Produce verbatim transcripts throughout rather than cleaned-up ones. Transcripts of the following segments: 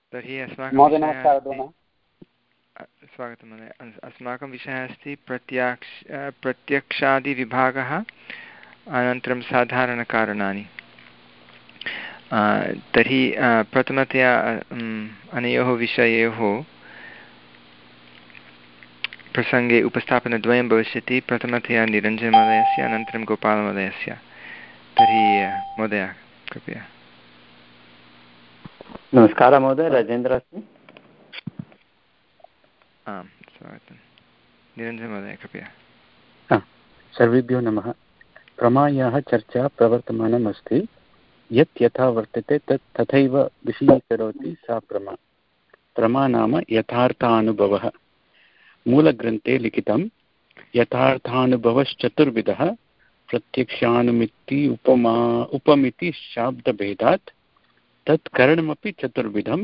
तर्हि अस्माकं विषयः अस्ति स्वागतं महोदय। अस्माकं विषयः अस्ति प्रत्याक्ष प्रत्यक्षादिविभागः अनन्तरं साधारणकारणानि। तर्हि प्रथमतया अनयोः विषययोः प्रसङ्गे उपस्थापनद्वयं भविष्यति, प्रथमतया निरञ्जनमहोदयस्य अनन्तरं गोपालमहोदयस्य। तर्हि महोदय कृपया। नमस्कारः महोदय, राजेन्द्रः अस्मि। आं स्वागतं। निरञ्जनमहोदय कृपया। सर्वेभ्यो नमः। प्रमायाः चर्चा प्रवर्तमानम् अस्ति। यत् यथा वर्तते तत् तथैव विषयीकरोति सा प्रमा। प्रमा नाम यथार्थानुभवः। मूलग्रन्थे लिखितं यथार्थानुभवश्चतुर्विधः प्रत्यक्षानुमिति उपमा उपमिति शाब्दभेदात् तत् करणमपि चतुर्विधं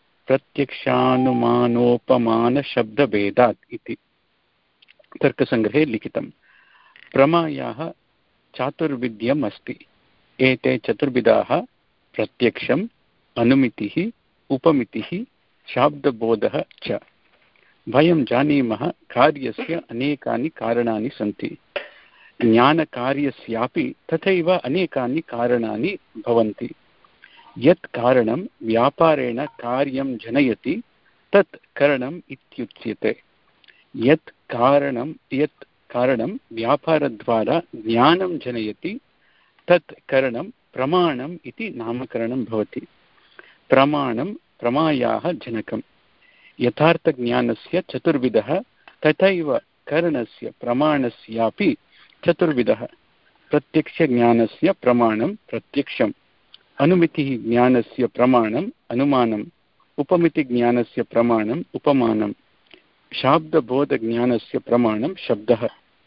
प्रत्यक्षानुमानोपमानशब्दभेदात् इति तर्कसङ्ग्रहे लिखितं। प्रमायाः चातुर्विध्यम् अस्ति। एते चतुर्विधाः प्रत्यक्षम्, अनुमितिः, उपमितिः, शाब्दबोधः च। वयं जानीमः कार्यस्य अनेकानि कारणानि सन्ति। ज्ञानकार्यस्यापि तथैव अनेकानि कारणानि भवन्ति। यत् कारणं व्यापारेण कार्यं जनयति तत् करणम् इत्युच्यते। यत् कारणं यत् कारणं व्यापारद्वारा ज्ञानं जनयति तत् करणं प्रमाणम् इति नामकरणं भवति। प्रमाणं प्रमायाः जनकम्। यथार्थज्ञानस्य चतुर्विधः तथैव करणस्य प्रमाणस्यापि चतुर्विधः। प्रत्यक्षज्ञानस्य प्रमाणं प्रत्यक्षम्, अनुमितिः ज्ञानस्य प्रमाणम् अनुमानम्, उपमितिज्ञानस्य प्रमाणम् उपमानम्, शाब्दबोधज्ञानस्य प्रमाणं शब्दः।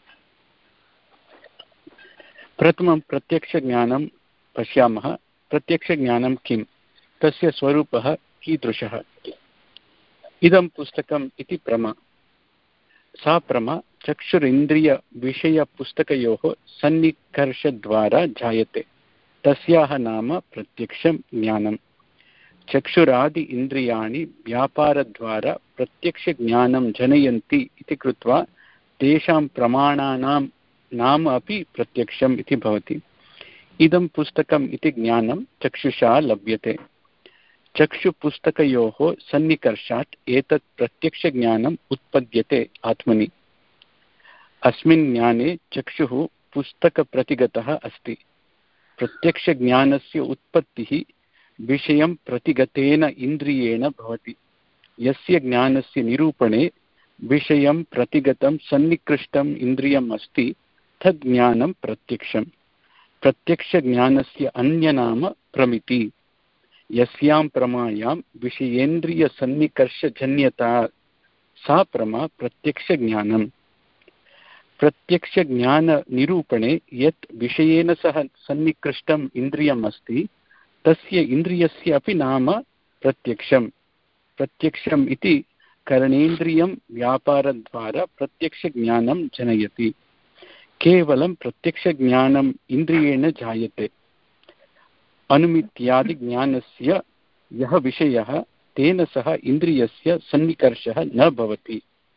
प्रथमं प्रत्यक्षज्ञानं पश्यामः। प्रत्यक्षज्ञानं किं, तस्य स्वरूपः कीदृशः। इदं पुस्तकम् इति प्रमा। सा प्रमा चक्षुरिन्द्रियविषयपुस्तकयोः सन्निकर्षद्वारा जायते। तस्याः नाम प्रत्यक्षं ज्ञानं। चक्षुरादि इन्द्रियाणि व्यापारद्वारा प्रत्यक्षज्ञानं जनयन्ति इति कृत्वा तेषां प्रमाणानां नाम अपि प्रत्यक्षम् इति भवति। इदं पुस्तकम् इति ज्ञानं चक्षुषा लभ्यते। चक्षुपुस्तकयोः सन्निकर्षात् एतत् प्रत्यक्षज्ञानम् उत्पद्यते आत्मनि। अस्मिन् ज्ञाने चक्षुः पुस्तकप्रतिगतः अस्ति। प्रत्यक्षज्ञानस्य उत्पत्तिः विषयं प्रतिगतेन इन्द्रियेण भवति। यस्य ज्ञानस्य निरूपणे विषयं प्रतिगतं सन्निकृष्टम् इन्द्रियम् अस्ति तद् ज्ञानं प्रत्यक्षम्। प्रत्यक्षज्ञानस्य अन्यनाम प्रमिति। यस्यां प्रमायां विषयेन्द्रियसन्निकर्षजन्यता सा प्रमा प्रत्यक्षज्ञानम्। प्रत्यक्षज्ञाननिरूपणे यत् विषयेन सह सन्निकृष्टम् इन्द्रियम् अस्ति तस्य इन्द्रियस्य अपि नाम प्रत्यक्षम्। प्रत्यक्षम् इति करणेन्द्रियं व्यापारद्वारा प्रत्यक्षज्ञानं जनयति। केवलं प्रत्यक्षज्ञानम् इन्द्रियेण जायते। अनुमित्यादिज्ञानस्य यः विषयः तेन सह इन्द्रियस्य सन्निकर्षः न भवति।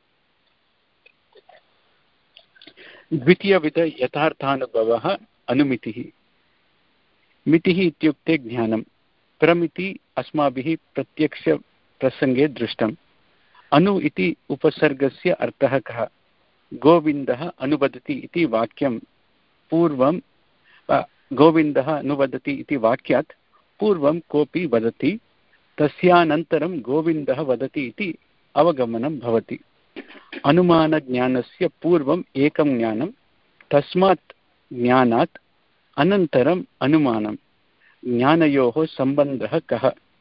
द्वितीयविध यथार्थानुभवः अनुमितिः। मितिः इत्युक्ते ज्ञानं। प्रमिति अस्माभिः प्रत्यक्षप्रसङ्गे दृष्टम्। अनु इति उपसर्गस्य अर्थः कः। गोविन्दः अनुवदति इति वाक्यं पूर्वं गोविन्दः अनुवदति इति वाक्यात् पूर्वं कोऽपि वदति, तस्यानन्तरं गोविन्दः वदति इति अवगमनं भवति। अनुमानज्ञानस्य पूर्वम् एकं ज्ञानं, तस्मात् ज्ञानात् अनन्तरम् अनुमानं। ज्ञानयोः सम्बन्धः कः।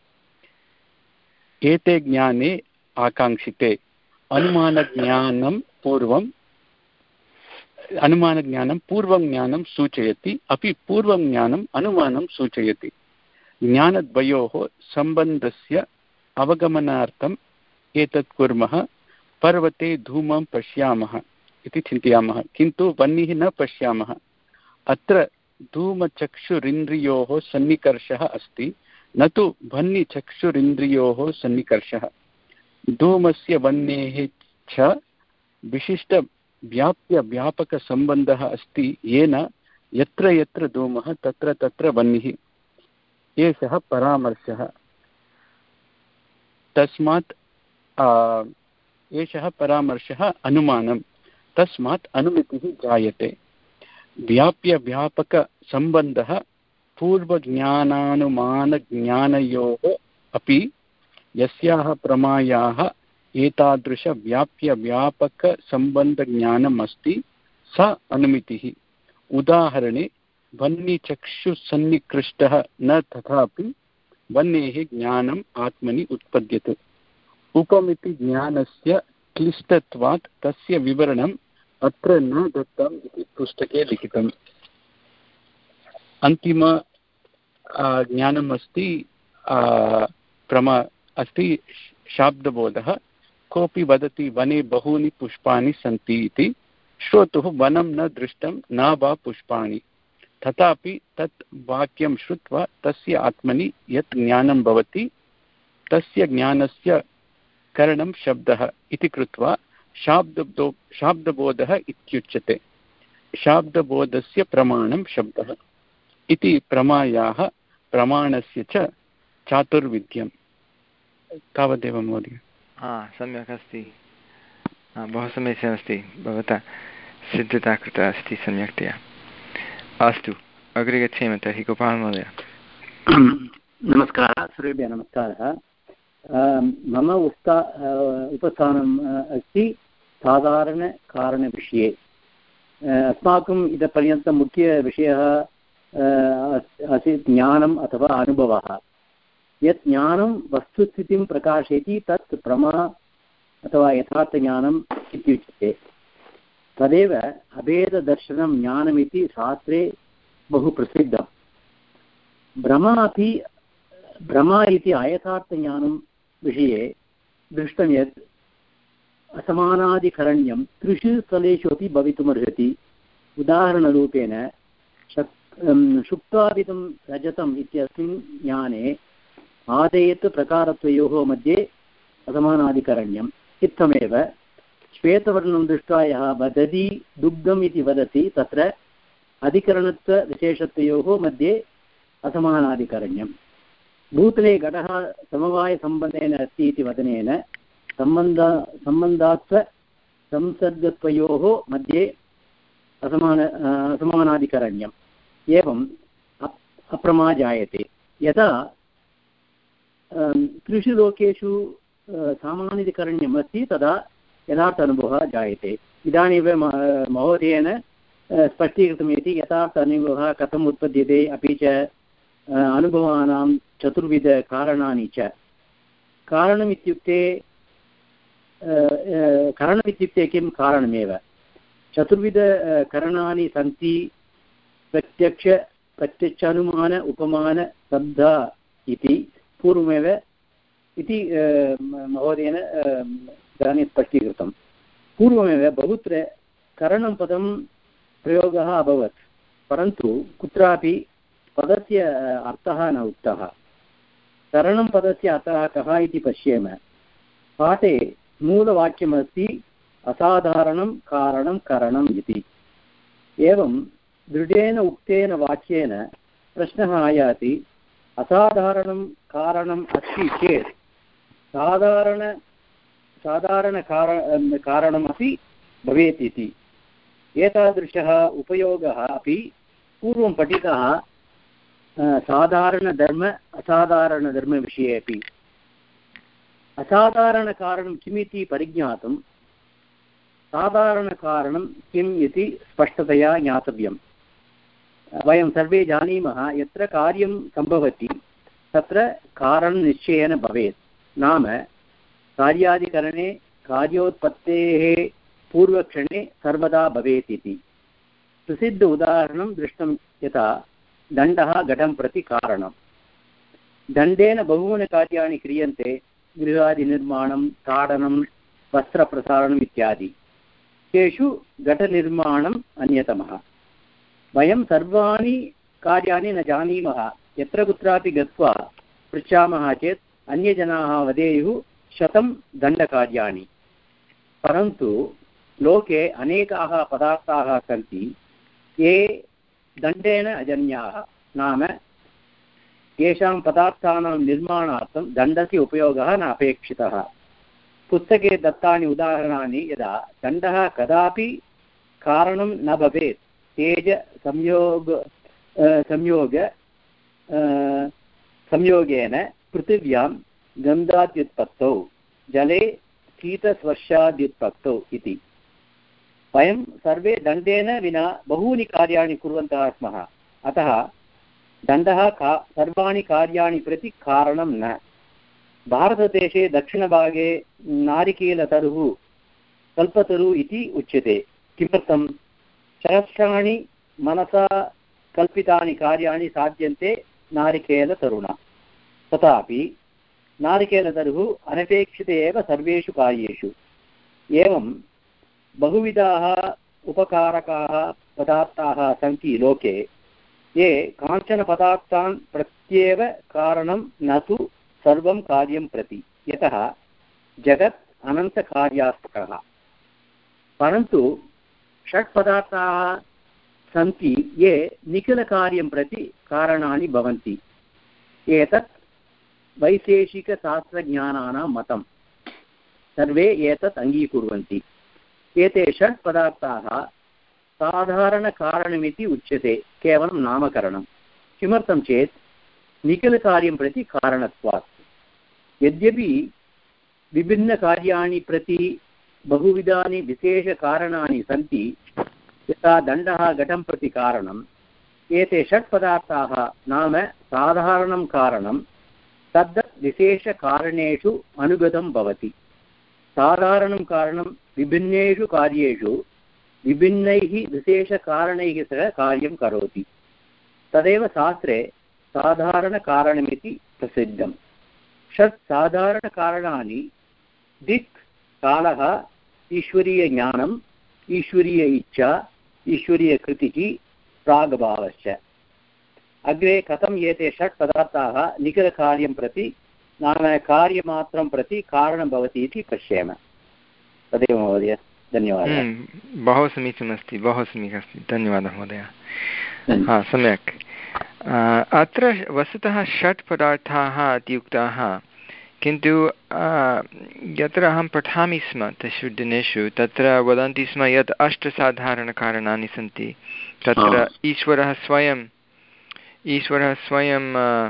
एते ज्ञाने आकाङ्क्षिते। अनुमानज्ञानं पूर्वम् अनुमानज्ञानं पूर्वं ज्ञानं सूचयति, अपि पूर्वं ज्ञानम् अनुमानं सूचयति। ज्ञानद्वयोः सम्बन्धस्य अवगमनार्थम् एतत् कुर्मः। पर्वते धूमं पश्यामः इति चिन्तयामः, किन्तु वह्निः न पश्यामः। अत्र धूमचक्षुरिन्द्रियोः सन्निकर्षः अस्ति, न तु वह्निचक्षुरिन्द्रियोः सन्निकर्षः। धूमस्य वह्नेः च विशिष्टव्याप्यव्यापकसम्बन्धः अस्ति, येन यत्र यत्र धूमः तत्र तत्र वह्निः। एषः परामर्शः। तस्मात् एषः परामर्शः अनुमानं। तस्मात् अनुमितिः जायते। व्याप्यव्यापकसम्बन्धः पूर्वज्ञानानुमानज्ञानयोः अपि यस्याः प्रमायाः एतादृशव्याप्यव्यापकसम्बन्धज्ञानम् अस्ति स अनुमितिः। उदाहरणे वह्निचक्षुसन्निकृष्टः न तथापि वह्नेः ज्ञानम् आत्मनि उत्पद्यते। उपमिति ज्ञानस्य क्लिष्टत्वात् तस्य विवरणम् अत्र न दत्तम् इति पुस्तके लिखितम्। अन्तिम ज्ञानम् अस्ति प्रमा अस्ति शाब्दबोधः। कोऽपि वदति वने बहूनि पुष्पाणि सन्ति इति, श्रोतुः वनं न दृष्टं न वा पुष्पाणि, तथापि तत् वाक्यं श्रुत्वा तस्य आत्मनि यत् ज्ञानं भवति तस्य ज्ञानस्य करणं शब्दः इति कृत्वा शाब्दबो शाब्दबोधः इत्युच्यते। शाब्दबोधस्य प्रमाणं शब्दः इति प्रमायाः प्रमाणस्य च चातुर्विध्यम्। तावदेव महोदय। हा, सम्यक् अस्ति। बहु समीचीनमस्ति। भवता सिद्धता कृता अस्ति सम्यक्तया। अस्तु, अग्रे गच्छेम तर्हि। गोपाल महोदय। नमस्कारः, सर्वेभ्यः नमस्कारः। मम उस्ता उपस्थानम् अस्ति साधारणकारणविषये। अस्माकम् इतः पर्यन्तं मुख्यविषयः आसीत् ज्ञानम् अथवा अनुभवः। यत् ज्ञानं वस्तुस्थितिं प्रकाशयति तत् प्रमा अथवा यथार्थज्ञानम् इत्युच्यते। तदेव अभेददर्शनं ज्ञानमिति शास्त्रे बहु प्रसिद्धं। भ्रमा अपि भ्रमा इति अयथार्थज्ञानं विषये दृष्टं यत् असमानादिकरण्यं त्रिषु स्थलेषु अपि भवितुमर्हति। उदाहरणरूपेण शुक्तादितं रजतम् इत्यस्मिन् ज्ञाने आदेयत् प्रकारत्वयोः मध्ये असमानादिकरण्यम्। इत्थमेव श्वेतवर्णं दृष्ट्वा यः वदति दुग्धम् इति वदति तत्र अधिकरणत्वविशेषत्वयोः मध्ये असमानादिकरण्यम्। भूतले घटः समवायसम्बन्धेन अस्ति इति वदनेन सम्बन्ध सम्बन्धात्व संसर्गत्वयोः मध्ये असमान असमानादिकरण्यम्। एवम् अप्रमा जायते। यदा त्रिषु लोकेषु सामान्यकरण्यम् अस्ति तदा यथार्थ अनुभवः जायते। इदानीं महोदयेन स्पष्टीकृतमिति यथार्थ अनुभवः कथम् उत्पद्यते, अपि च अनुभवानां चतुर्विधकारणानि च। कारणमित्युक्ते कारणमित्युक्ते किं? कारणमेव। चतुर्विधकरणानि सन्ति। प्रत्यक्ष प्रत्यक्षानुमान उपमान शब्द इति पूर्वमेव इति महोदयेन इदानीं स्पष्टीकृतं। पूर्वमेव बहुत्र करणं पदं प्रयोगः अभवत्, परन्तु कुत्रापि पदस्य अर्थः न उक्तः। करणं पदस्य अर्थः कः इति पश्येम। पाठे मूलवाक्यमस्ति असाधारणं कारणं करणम् इति। एवं दृढेन उक्तेन वाक्येन प्रश्नः आयाति, असाधारणं कारणम् अस्ति चेत् साधारण साधारणकार कारणमपि भवेत् इति। एतादृशः उपयोगः अपि पूर्वं पठितः साधारणधर्म असाधारणधर्मविषये अपि। असाधारणकारणं किमिति परिज्ञातुं साधारणकारणं किम् इति स्पष्टतया ज्ञातव्यम्। वयं सर्वे जानीमः यत्र कार्यं सम्भवति तत्र कारणनिश्चयेन भवेत्। नाम कार्यादिकरणे कार्योत्पत्तेः पूर्वक्षणे सर्वदा भवेत् इति। प्रसिद्ध उदाहरणं दृष्टं यथा दण्डः घटं प्रति कारणं। दण्डेन बहूनि कार्याणि क्रियन्ते, गृहादिनिर्माणं, ताडनं, वस्त्रप्रसारणम् इत्यादि। तेषु घटनिर्माणम् अन्यतमः। वयं सर्वाणि कार्याणि न जानीमः। यत्र कुत्रापि गत्वा पृच्छामः चेत् अन्यजनाः वदेयुः शतं दण्डकार्याणि, परन्तु लोके अनेकाः पदार्थाः सन्ति ये दण्डेन अजन्याः, नाम येषां पदार्थानां निर्माणार्थं दण्डस्य उपयोगः न अपेक्षितः। पुस्तके दत्तानि उदाहरणानि यदा दण्डः कदापि कारणं न भवेत्, तेज संयोग संयोग संयोगेन पृथिव्यां गन्धाद्युत्पत्तौ जले कीटस्पर्शाद्युत्पत्तौ इति। वयं सर्वे दण्डेन विना बहूनि कार्याणि कुर्वन्तः स्मः, अतः दण्डः का सर्वाणि कार्याणि प्रति कारणं न। भारतदेशे दक्षिणभागे नारिकेलतरुः कल्पतरुः इति उच्यते। किमर्थं? सहस्राणि मनसा कल्पितानि कार्याणि साध्यन्ते नारिकेलतरुणा, तथापि नारिकेलतरुः अनपेक्षिते एव सर्वेषु कार्येषु। एवं बहुविधाः उपकारकाः पदार्थाः सन्ति लोके, ये कांचन पदार्थान् प्रत्येव कारणं न तु सर्वं कार्यं प्रति, यतः जगत् अनन्तकार्यात्मकः। परन्तु षट् पदार्थाः सन्ति ये निखिलकार्यं प्रति कारणानि भवन्ति। एतत् वैशेषिकशास्त्रज्ञानानां मतं, सर्वे एतत् अङ्गीकुर्वन्ति। एते षट् पदार्थाः साधारणकारणमिति उच्यते, केवलं नामकरणं। किमर्थं चेत् निखिलकार्यं प्रति कारणत्वात्। यद्यपि विभिन्नकार्याणि प्रति बहुविधानि विशेषकारणानि सन्ति, यथा दण्डः घटं प्रति कारणम्, एते षट् पदार्थाः नाम साधारणं कारणं तद्दत् विशेषकारणेषु अनुगतं भवति। साधारणं कारणं विभिन्नेषु कार्येषु विभिन्नैः विशेषकारणैः सह कार्यं करोति। तदेव शास्त्रे साधारणकारणमिति प्रसिद्धम्। षट् साधारणकारणानि दिक्, कालः, ईश्वरीयज्ञानम्, ईश्वरीय इच्छा, ईश्वरीयकृतिः, प्राग्भावश्च। अग्रे कथम् एते षट् पदार्थाः निखिलकार्यं प्रति नाम कार्यमात्रं प्रति कारणं भवति इति पश्येम। तदेव महोदय, धन्यवादः। बहु समीचीनमस्ति, बहु सम्यक् अस्ति, धन्यवादः महोदय। हा, सम्यक्। अत्र वस्तुतः षट् पदार्थाः इति उक्ताः, किन्तु यत्र अहं पठामि स्म तेषु दिनेषु तत्र वदन्ति स्म यत् अष्टसाधारणकारणानि सन्ति। तत्र ईश्वरः स्वयं ईश्वरः स्वयं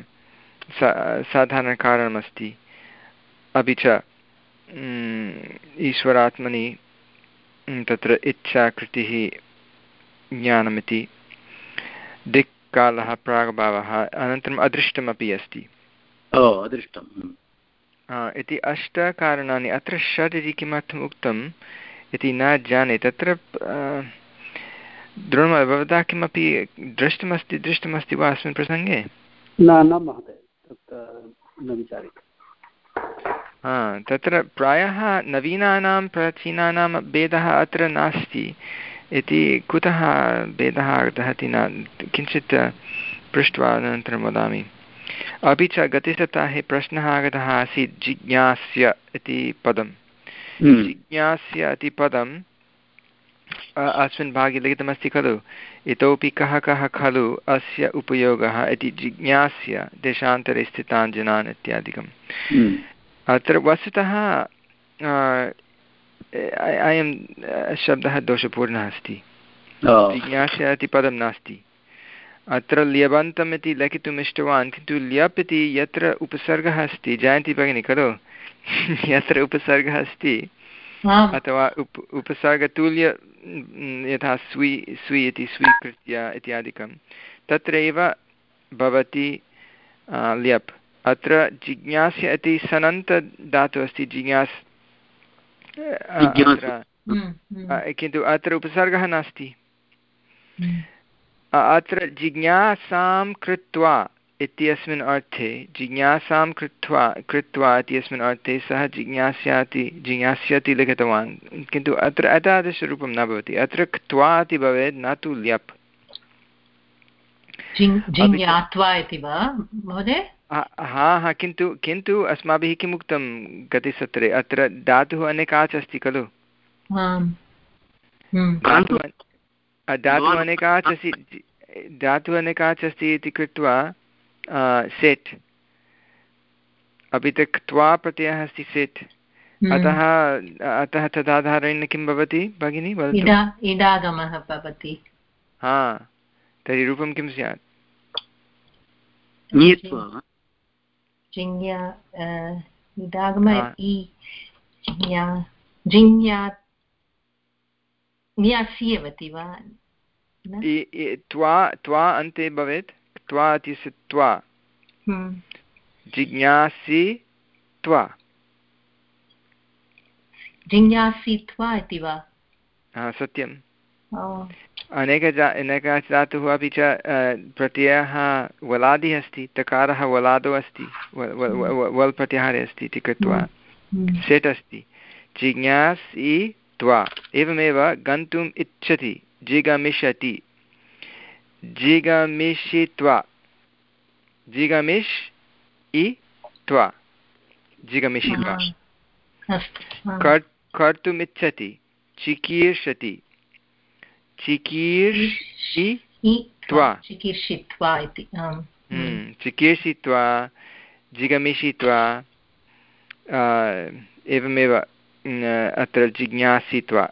साधारणकारणमस्ति, अपि च ईश्वरात्मनि तत्र इच्छा, कृतिः, ज्ञानमिति, दिक्, कालः, प्राग्भावः, अनन्तरम् अदृष्टमपि अस्ति। अदृष्टम् इति अष्टकारणानि। अत्र षट् इति किमर्थम् उक्तम् इति न जाने। तत्र द्रोण भवता किमपि दृष्टमस्ति दृष्टमस्ति वा अस्मिन् प्रसङ्गे? न न महोदय, न विचार्यते। हा, तत्र प्रायः नवीनानां प्राचीनानां भेदः अत्र नास्ति इति कुतः भेदः आगतः इति न किञ्चित् पृष्ट्वा अनन्तरं वदामि। अपि च गतसप्ताहे प्रश्नः आगतः आसीत् जिज्ञास्य इति पदं। जिज्ञास्य इति पदम् अस्मिन् भागे लिखितमस्ति खलु, इतोपि कः कः खलु अस्य उपयोगः इति जिज्ञास्य देशान्तरे स्थितान् जनान् इत्यादिकम्। अत्र वस्तुतः अयं शब्दः दोषपूर्णः अस्ति। जिज्ञास्य इति पदं नास्ति। अत्र ल्यबन्तम् इति लिखितुम् इष्टवान्, किन्तु ल्यप् इति यत्र उपसर्गः अस्ति, जयन्ती भगिनी खलु, यत्र उपसर्गः अस्ति अथवा उप उपसर्गतुल्य यथा स्वी स्वी इति स्वीकृत्य इत्यादिकं, तत्रैव भवति ल्यप्। अत्र जिज्ञास्य इति सनन्तधातुः अस्ति, जिज्ञास्, किन्तु अत्र उपसर्गः नास्ति। अत्र जिज्ञासां कृत्वा इत्यस्मिन् अर्थे, जिज्ञासां कृत्वा कृत्वा इत्यस्मिन् अर्थे सः जिज्ञास्याति जिज्ञास्यति लिखितवान्, किन्तु अत्र एतादृशरूपं न भवति। अत्र क्त्वा इति भवेत्, न तु ल्यप्। जिज्ञात्वा इति वा महोदय? हा हा किन्तु किन्तु अस्माभिः किम् उक्तं गतसत्रे अत्र धातुः अनेकाच् अस्ति खलु धातुः धातुः अनेकाच् अस्ति धातुः अनेकाच् अस्ति इति कृत्वा सेट् अपि च क्त्वा प्रत्ययः अस्ति सेट् अतः अतः तदाधारेण किं भवति भगिनी वदतु इडागमः भवति हा तर्हि रूपं किं स्यात् त्वा त्वा अन्ते भवेत् त्वा इत्यस्य त्वा जिज्ञासि त्वा जिज्ञासित्वा इति वा हा सत्यम् अनेकजा अनेकः धातुः अपि च प्रत्ययः वलादिः अस्ति तकारः वलादौ अस्ति वल् प्रत्याहारे अस्ति इति कृत्वा सेट् अस्ति जिज्ञासि त्वा एवमेव गन्तुम् इच्छति जिगमिषति जिगमिषित्वा जिगमिष् इ त्वा जिगमिषित्वा कर्तुम् इच्छति चिकीर्षति चिकीर्षि त्वा चिकीर्षित्वा इति चिकीर्षित्वा जिगमिषित्वा एवमेव अत्र जिज्ञासित्वा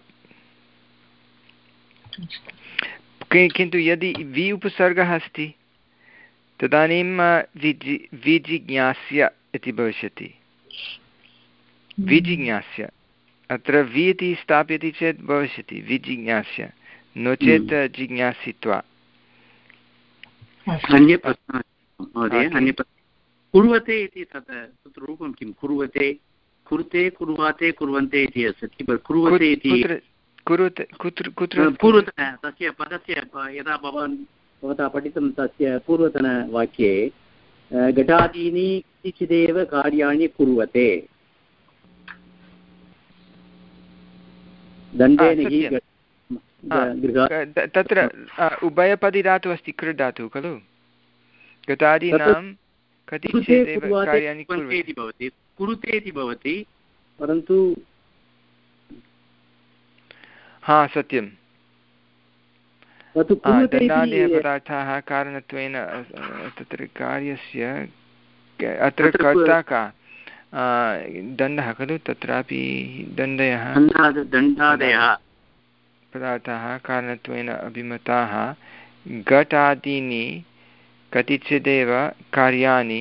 किन्तु यदि वि उपसर्गः अस्ति तदानीं विजि विजिज्ञास्य इति भविष्यति विजिज्ञास्य अत्र वि इति स्थाप्यति चेत् भविष्यति विजिज्ञास्य नो चेत् जिज्ञासित्वा कुर्वते इति तत् तत्र रूपं किं कुर्वते कुरुते कुर्वाते कुर्वन्ते इति अस्ति कुर्वते इति कुरुते कुत्र कुत्र पूर्वतन तस्य पदस्य यदा भवान् भवता पठितं तस्य पूर्वतनवाक्ये घटादीनि किञ्चिदेव कार्याणि कुर्वते दण्डेन तत्र उभयपदी धातुः अस्ति कृ धातुः खलु घटादीनां कति चेदेव कार्याणि भवति कुरुते इति भवति परन्तु हा सत्यं दण्डादयपदार्थाः कारणत्वेन तत्र कार्यस्य अत्र कर्ता का दण्डः खलु तत्रापि दण्डयः दण्डादयः पदार्थाः कारणत्वेन अभिमताः घटादीनि कतिचिदेव कार्याणि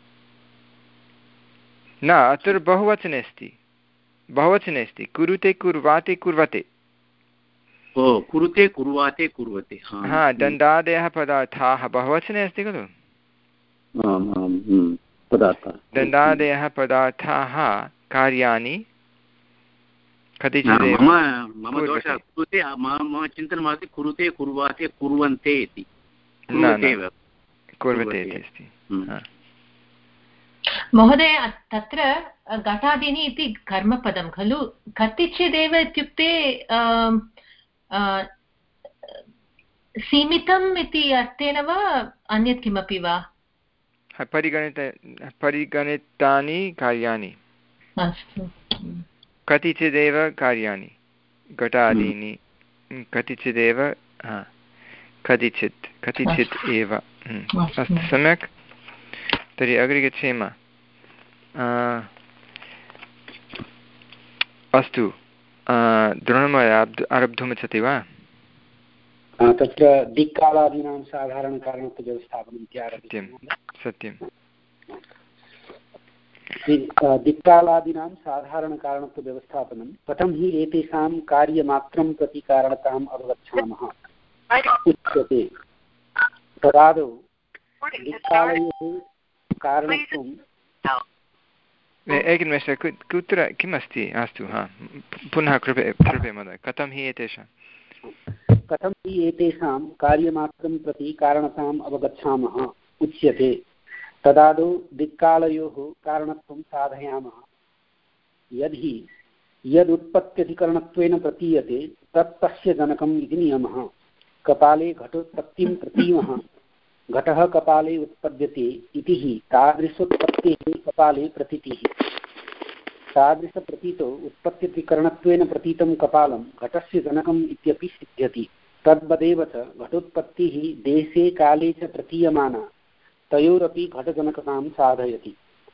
न अत्र बहुवचने अस्ति बहुवचने अस्ति कुरुते कुर्वाते कुर्वते ओ कुरुते कुर्वाते कुर्वते हा दण्डादयः पदार्थाः बहुवचने अस्ति खलु दण्डादयः पदार्थाः कार्याणि कतिचिदेव मम दोषः कुरुते मम चिन्तनमस्ति कुरुते कुर्वाते कुर्वन्ते इति कुर्वते इति अस्ति महोदय तत्र घटादीनि इति कर्मपदं खलु कतिचिदेव इत्युक्ते सीमितम् इति अर्थेन वा अन्यत् किमपि वा परिगणित परिगणितानि कार्याणि अस्तु कतिचिदेव कार्याणि घटादीनि कतिचिदेव कतिचित् कतिचित् एव अस्तु सम्यक् तर्हि अग्रे गच्छेम अस्तु द्रोणमहोदय आरब्धुमिच्छति वा तत्र दिक्कालादीनां साधारणकारणत्वव्यवस्थापनम् इत्यारभ्य सत्यं दिक्कालादीनां साधारणकारणत्वव्यवस्थापनं कथं हि एतेषां कार्यमात्रं प्रति कारणताम् अवगच्छामः उच्यते तदादौ दिक्कालयोः कारणत्वं एकनिमेषः कुत्र किम् अस्ति अस्तु हा पुनः कृपया कृपया महोदय कथं हि एतेषां कथं हि एतेषां कार्यमात्रं प्रति कारणताम् अवगच्छामः उच्यते तदादौ दिक्कालयोः कारणत्वं साधयामः यदि यदुत्पत्त्यधिकरणत्वेन प्रतीयते तत् तस्य जनकम् इति नियमः कपाले घटोत्पत्तिं प्रतीमः घटः कपाले उत्पद्यते इति हि तादृशोत्पत्तेः कपाले प्रतीतिः। तादृशप्रतीतौ उत्पत्त्यधिकरणत्वेन प्रतीतं कपालं घटस्य जनकम् इत्यपि सिद्ध्यति। तद्वदेव च घटोत्पत्तिः देशे काले च प्रतीयमाना तयोरपि घटजनकतां साधयति।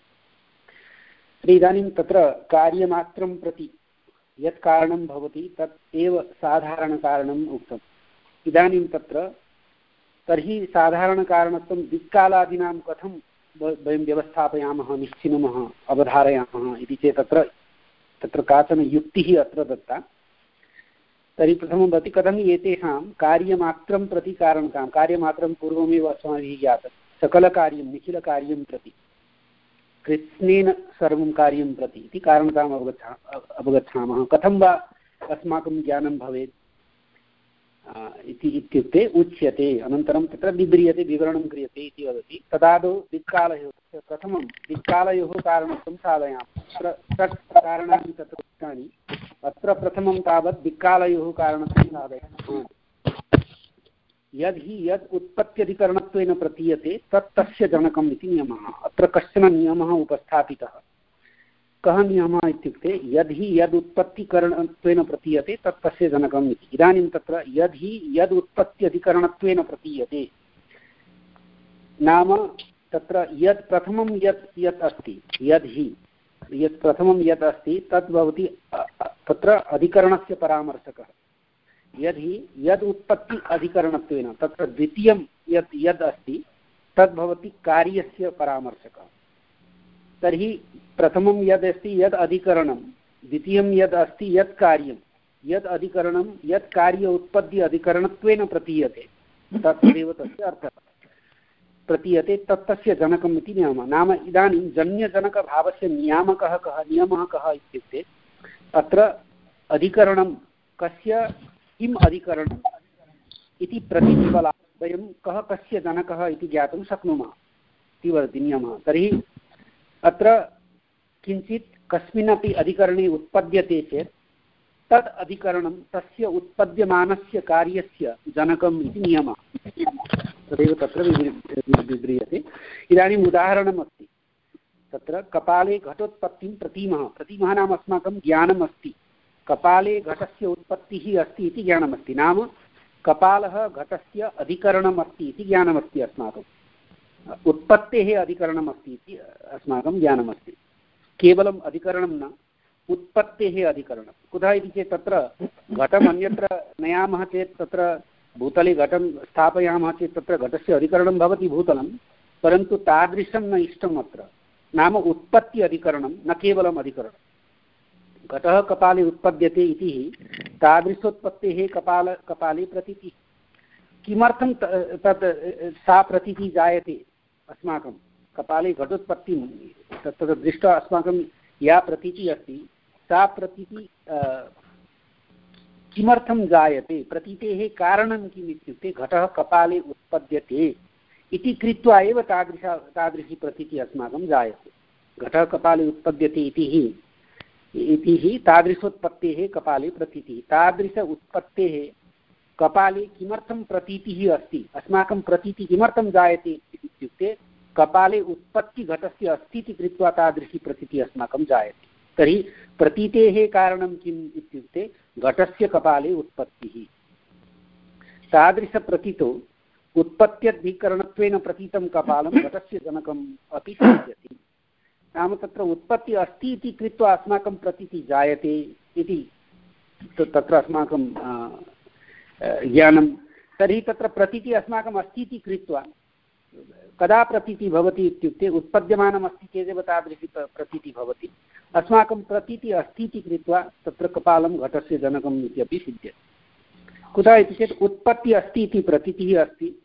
इदानीं तत्र कार्यमात्रं प्रति यत् कारणं भवति तत् एव साधारणकारणम् उक्तम्। इदानीं तत्र तर्हि साधारणकारणत्वं दिक्कालादीनां कथं वयं व्यवस्थापयामः, निश्चिनुमः, अवधारयामः इति चेत् तत्र तत्र काचन युक्तिः अत्र दत्ता। तर्हि प्रथमं भवति कथम् एतेषां कार्यमात्रं प्रति कारणतां, कार्यमात्रं पूर्वमेव अस्माभिः ज्ञातं, सकलकार्यं निखिलकार्यं प्रति कृत्स्नेन सर्वं कार्यं प्रति इति कारणताम् अवगच्छा अवगच्छामः। कथं वा अस्माकं ज्ञानं भवेत् इति इत्युक्ते उच्यते, अनन्तरं तत्र विव्रियते, विवरणं क्रियते इति वदति। तदादौ दिक्कालयोः प्रथमं दिक्कालयोः कारणत्वं साधयामः। अत्र षट् कारणानि तत्र उक्तानि, अत्र प्रथमं तावत् दिक्कालयोः कारणत्वं साधयामः। यद् हि यद् उत्पत्त्यधिकरणत्वेन प्रतीयते तत् तस्य जनकम् इति नियमः। अत्र कश्चन नियमः उपस्थापितः। कः नियमः इत्युक्ते यद् हि यद् उत्पत्तिकरणत्वेन प्रतीयते तत् तस्य जनकम् इति। इदानीं तत्र यद् हि यद् उत्पत्त्यधिकरणत्वेन प्रतीयते नाम तत्र यत् प्रथमं यत् यत् अस्ति, यद् हि यत् प्रथमं यत् अस्ति तद् भवति तत्र अधिकरणस्य परामर्शकः। यद् हि यद् उत्पत्ति अधिकरणत्वेन तत्र द्वितीयं यत् यद् अस्ति तद् भवति कार्यस्य परामर्शकः। तर्हि प्रथमं यद् अस्ति यद् अधिकरणं, द्वितीयं यद् अस्ति यत् कार्यं, यद् अधिकरणं यत् कार्य उत्पत्ति अधिकरणत्वेन प्रतीयते तदेव तस्य अर्थः। प्रतीयते तत् तस्य जनकम् इति नियमः। नाम इदानीं जन्यजनकभावस्य नियामकः कः, नियमः कः इत्युक्ते अत्र अधिकरणं कस्य किम् अधिकरणम् इति प्रतीतिबलात् वयं कः कस्य जनकः इति ज्ञातुं शक्नुमः इति वदति नियमः। तर्हि अत्र किञ्चित् कस्मिन्नपि अधिकरणे उत्पद्यते चेत् तद् अधिकरणं तस्य उत्पद्यमानस्य कार्यस्य जनकम् इति नियमः। तदेव तत्र विव्रियते। इदानीम् उदाहरणमस्ति, तत्र कपाले घटोत्पत्तिं प्रतीमः। प्रतीमः नाम अस्माकं ज्ञानम् अस्ति, कपाले घटस्य उत्पत्तिः अस्ति इति ज्ञानमस्ति। नाम कपालः घटस्य अधिकरणम् अस्ति इति ज्ञानमस्ति अस्माकम्, उत्पत्तेः अधिकरणम् अस्ति इति अस्माकं ज्ञानमस्ति। केवलम् अधिकरणं न, उत्पत्तेः अधिकरणं। कुतः इति चेत् तत्र घटम् अन्यत्र नयामः चेत् तत्र भूतले घटं स्थापयामः चेत् तत्र घटस्य अधिकरणं भवति भूतलं, परन्तु तादृशं न इष्टम् अत्र। नाम उत्पत्ति अधिकरणं, न केवलम् अधिकरणं। घटः कपाले उत्पद्यते इति तादृशोत्पत्तेः कपाल कपाले प्रतीतिः। किमर्थं तत् सा प्रतीतिः जायते अस्माकं कपाले घटोत्पत्तिं तत्र दृष्ट्वा अस्माकं या प्रतीतिः अस्ति सा प्रतीतिः किमर्थं जायते, प्रतीतेः कारणं किम् इत्युक्ते घटः कपाले उत्पद्यते इति कृत्वा एव तादृश तादृशी प्रतीतिः अस्माकं जायते। घटः कपाले उत्पद्यते इति हि इति हि तादृशोत्पत्तेः कपाले प्रतीतिः। तादृश उत्पत्तेः कपाले किमर्थं प्रतीतिः अस्ति, अस्माकं प्रतीतिः किमर्थं जायते इत्युक्ते कपाले उत्पत्तिघटस्य अस्ति इति कृत्वा तादृशी प्रतीतिः अस्माकं जायते। तर्हि प्रतीतेः कारणं किम् इत्युक्ते घटस्य कपाले उत्पत्तिः। तादृशप्रतीतौ उत्पत्त्यधिकरणत्वेन प्रतीतं कपालं घटस्य जनकम् अपि सिद्ध्यति। नाम तत्र उत्पत्तिः अस्ति इति कृत्वा अस्माकं प्रतीतिः जायते इति तत्र अस्माकं ज्ञानं। तर्हि तत्र प्रतीतिः अस्माकम् अस्ति इति कृत्वा कदा प्रतीतिः भवति इत्युक्ते उत्पद्यमानम् अस्ति चेदेव तादृशी प्रतीतिः भवति। अस्माकं प्रतीतिः अस्ति इति कृत्वा तत्र कपालं घटस्य जनकम् इत्यपि सिद्ध्यति। कुतः इति चेत् उत्पत्तिः अस्ति इति प्रतीतिः अस्ति।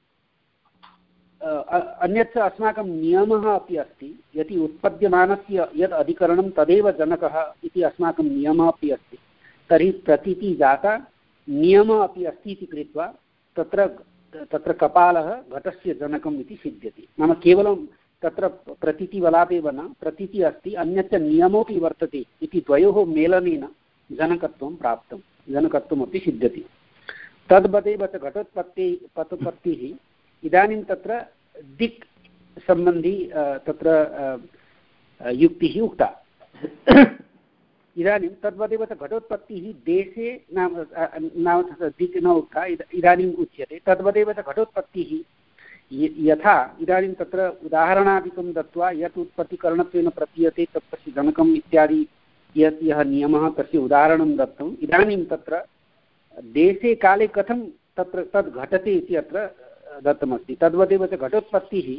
अन्यच्च अस्माकं नियमः अपि अस्ति, यदि उत्पद्यमानस्य यद् अधिकरणं तदेव जनकः इति अस्माकं नियमः अपि अस्ति, तर्हि प्रतीतिः जाता, नियमः अपि अस्ति इति कृत्वा तत्र तत्र कपालः घटस्य जनकम् इति सिद्ध्यति। नाम केवलं तत्र प्रतीतिबलादेव न, प्रतीतिः अस्ति अन्यच्च नियमोऽपि वर्तते इति द्वयोः मेलनेन जनकत्वं प्राप्तं, जनकत्वमपि सिद्ध्यति। तद्वदेव च घटोत्पत्ति पतोत्पत्तिः। इदानीं तत्र दिक् सम्बन्धी तत्र युक्तिः उक्ता। इदानीं तद्वदेव घटोत्पत्तिः देशे नाम नाम दिक् न उक्ता, इदानीम् उच्यते तद्वदेव घटोत्पत्तिः यथा इदानीं तत्र उदाहरणादिकं दत्वा यत् उत्पत्तिकरणत्वेन प्रतीयते तत् तस्य जनकम् इत्यादि यत् यः नियमः तस्य उदाहरणं दत्तम्। इदानीं तत्र देशे काले कथं तत्र तद् घटते इति अत्र दत्तमस्ति। तद्वदेव च घटोत्पत्तिः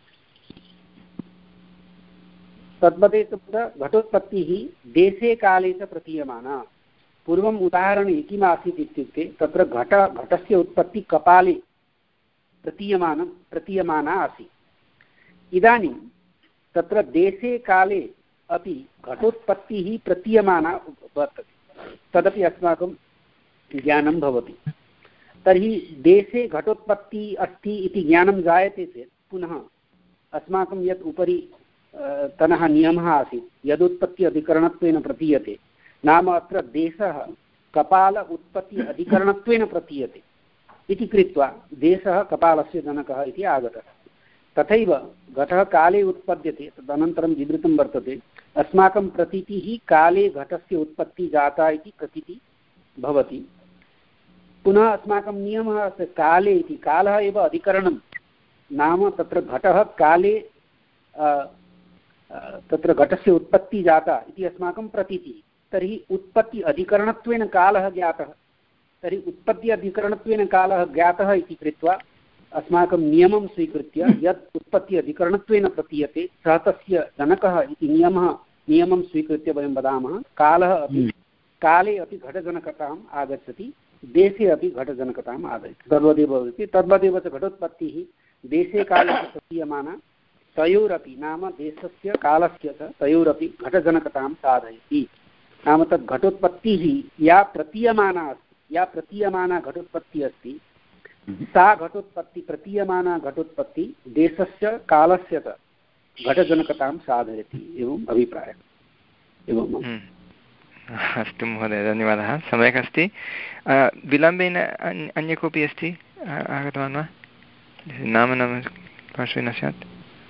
तद्वदेव तत्र घटोत्पत्तिः देशे काले च प्रतीयमाना। पूर्वम् उदाहरणे किम् आसीत् इत्युक्ते तत्र घट घटस्य उत्पत्तिः कपाले प्रतीयमानं प्रतीयमाना आसीत्। इदानीं तत्र देशे काले अपि घटोत्पत्तिः प्रतीयमाना वर्तते, तदपि अस्माकं ज्ञानं भवति। तर्हि देशे घटोत्पत्तिः अस्ति इति ज्ञानं जायते चेत् पुनः अस्माकं यत् उपरि तनः नियमः आसीत् यदुत्पत्ति अधिकरणत्वेन प्रतीयते, नाम अत्र देशः कपाल उत्पत्ति अधिकरणत्वेन प्रतीयते इति कृत्वा देशः कपालस्य जनकः इति आगतः। तथैव घटः काले उत्पद्यते, तदनन्तरं विवृतं वर्तते। अस्माकं प्रतीतिः काले घटस्य उत्पत्तिः जाता इति प्रतीतिः भवति। पुनः अस्माकं नियमः अस्ति काले इति, कालः एव अधिकरणं, नाम तत्र घटः काले तत्र घटस्य उत्पत्तिः जाता इति अस्माकं प्रतीतिः। तर्हि उत्पत्ति अधिकरणत्वेन कालः ज्ञातः, तर्हि उत्पत्ति अधिकरणत्वेन कालः ज्ञातः इति कृत्वा अस्माकं नियमं स्वीकृत्य यत् उत्पत्ति अधिकरणत्वेन प्रतीयते सः तस्य जनकः इति नियमः नियमं स्वीकृत्य वयं वदामः कालः अपि काले अपि घटजनकताम् आगच्छति, देशे अपि घटजनकताम् आगच्छति। तद्वदेव भवति। तद्वदेव च घटोत्पत्तिः देशे काले च प्रतीयमाना, तयोरपि नाम देशस्य कालस्य च तयोरपि घटजनकतां साधयति। नाम तद् घटोत्पत्तिः या प्रतीयमाना अस्ति, या प्रतीयमाना घटोत्पत्तिः अस्ति सा घटोत्पत्ति प्रतीयमाना घटोत्पत्ति देशस्य कालस्य च घटजनकतां साधयति, एवम् अभिप्रायः। एवम्। अस्तु महोदय, धन्यवादः, सम्यक् अस्ति। विलम्बेन अन्य कोऽपि अस्ति आगतवान् वा? नाम नाम पार्श्वे न स्यात्।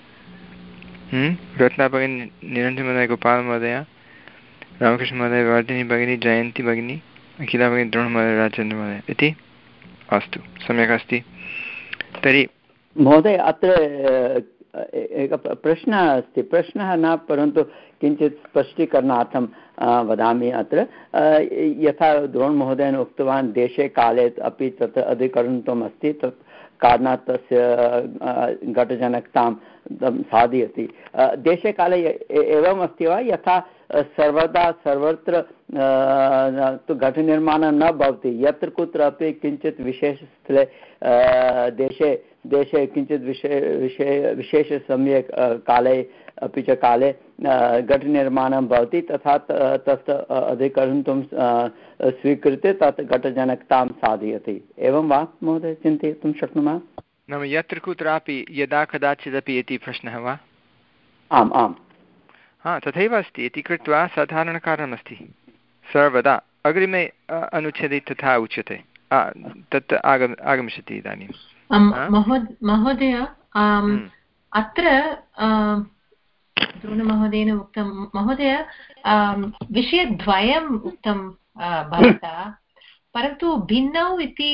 रत्ना भगिनी, निरञ्जनमहोदय, गोपालमहोदय, रामकृष्णमहोदय, वर्धिनी भगिनी, जयन्ती भगिनी, अखिला भगिनी, द्रोणमहोदय, राजेन्द्रमहोदय इति। अस्तु, सम्यक् अस्ति। तर्हि महोदय अत्र एकः प्रश्नः अस्ति, प्रश्नः न परन्तु किञ्चित् स्पष्टीकरणार्थं वदामि। अत्र यथा द्रोणमहोदयेन उक्तवान् देशे काले अपि तत् अधिकरणत्वम् अस्ति, तत् कारणात् तस्य घटजनकतां साधयति। देशे काले एवम् अस्ति वा यथा सर्वदा सर्वत्र तु घटनिर्माणं न भवति, यत्र कुत्रापि किञ्चित् विशेषस्थले देशे देशे किञ्चित् विशे विशे विशेषसमये काले अपि च काले घटनिर्माणं भवति, तथा तत् अधिकरणत्वं स्वीकृत्य तत् घटजनकतां साधयति, एवं वा महोदय चिन्तयितुं शक्नुमः? नाम यत्र कुत्रापि यदा कदाचिदपि इति प्रश्नः वा? आम् आम्, हा तथैव अस्ति इति कृत्वा साधारणकारणमस्ति सर्वदा। अग्रिमे अनुच्छेदे तथा उच्यते, तत् आगम आगमिष्यति इदानीं। महोदय अत्र द्रोणमहोदयेन उक्तं, महोदय विषयद्वयम् उक्तं भवता, परन्तु भिन्नौ इति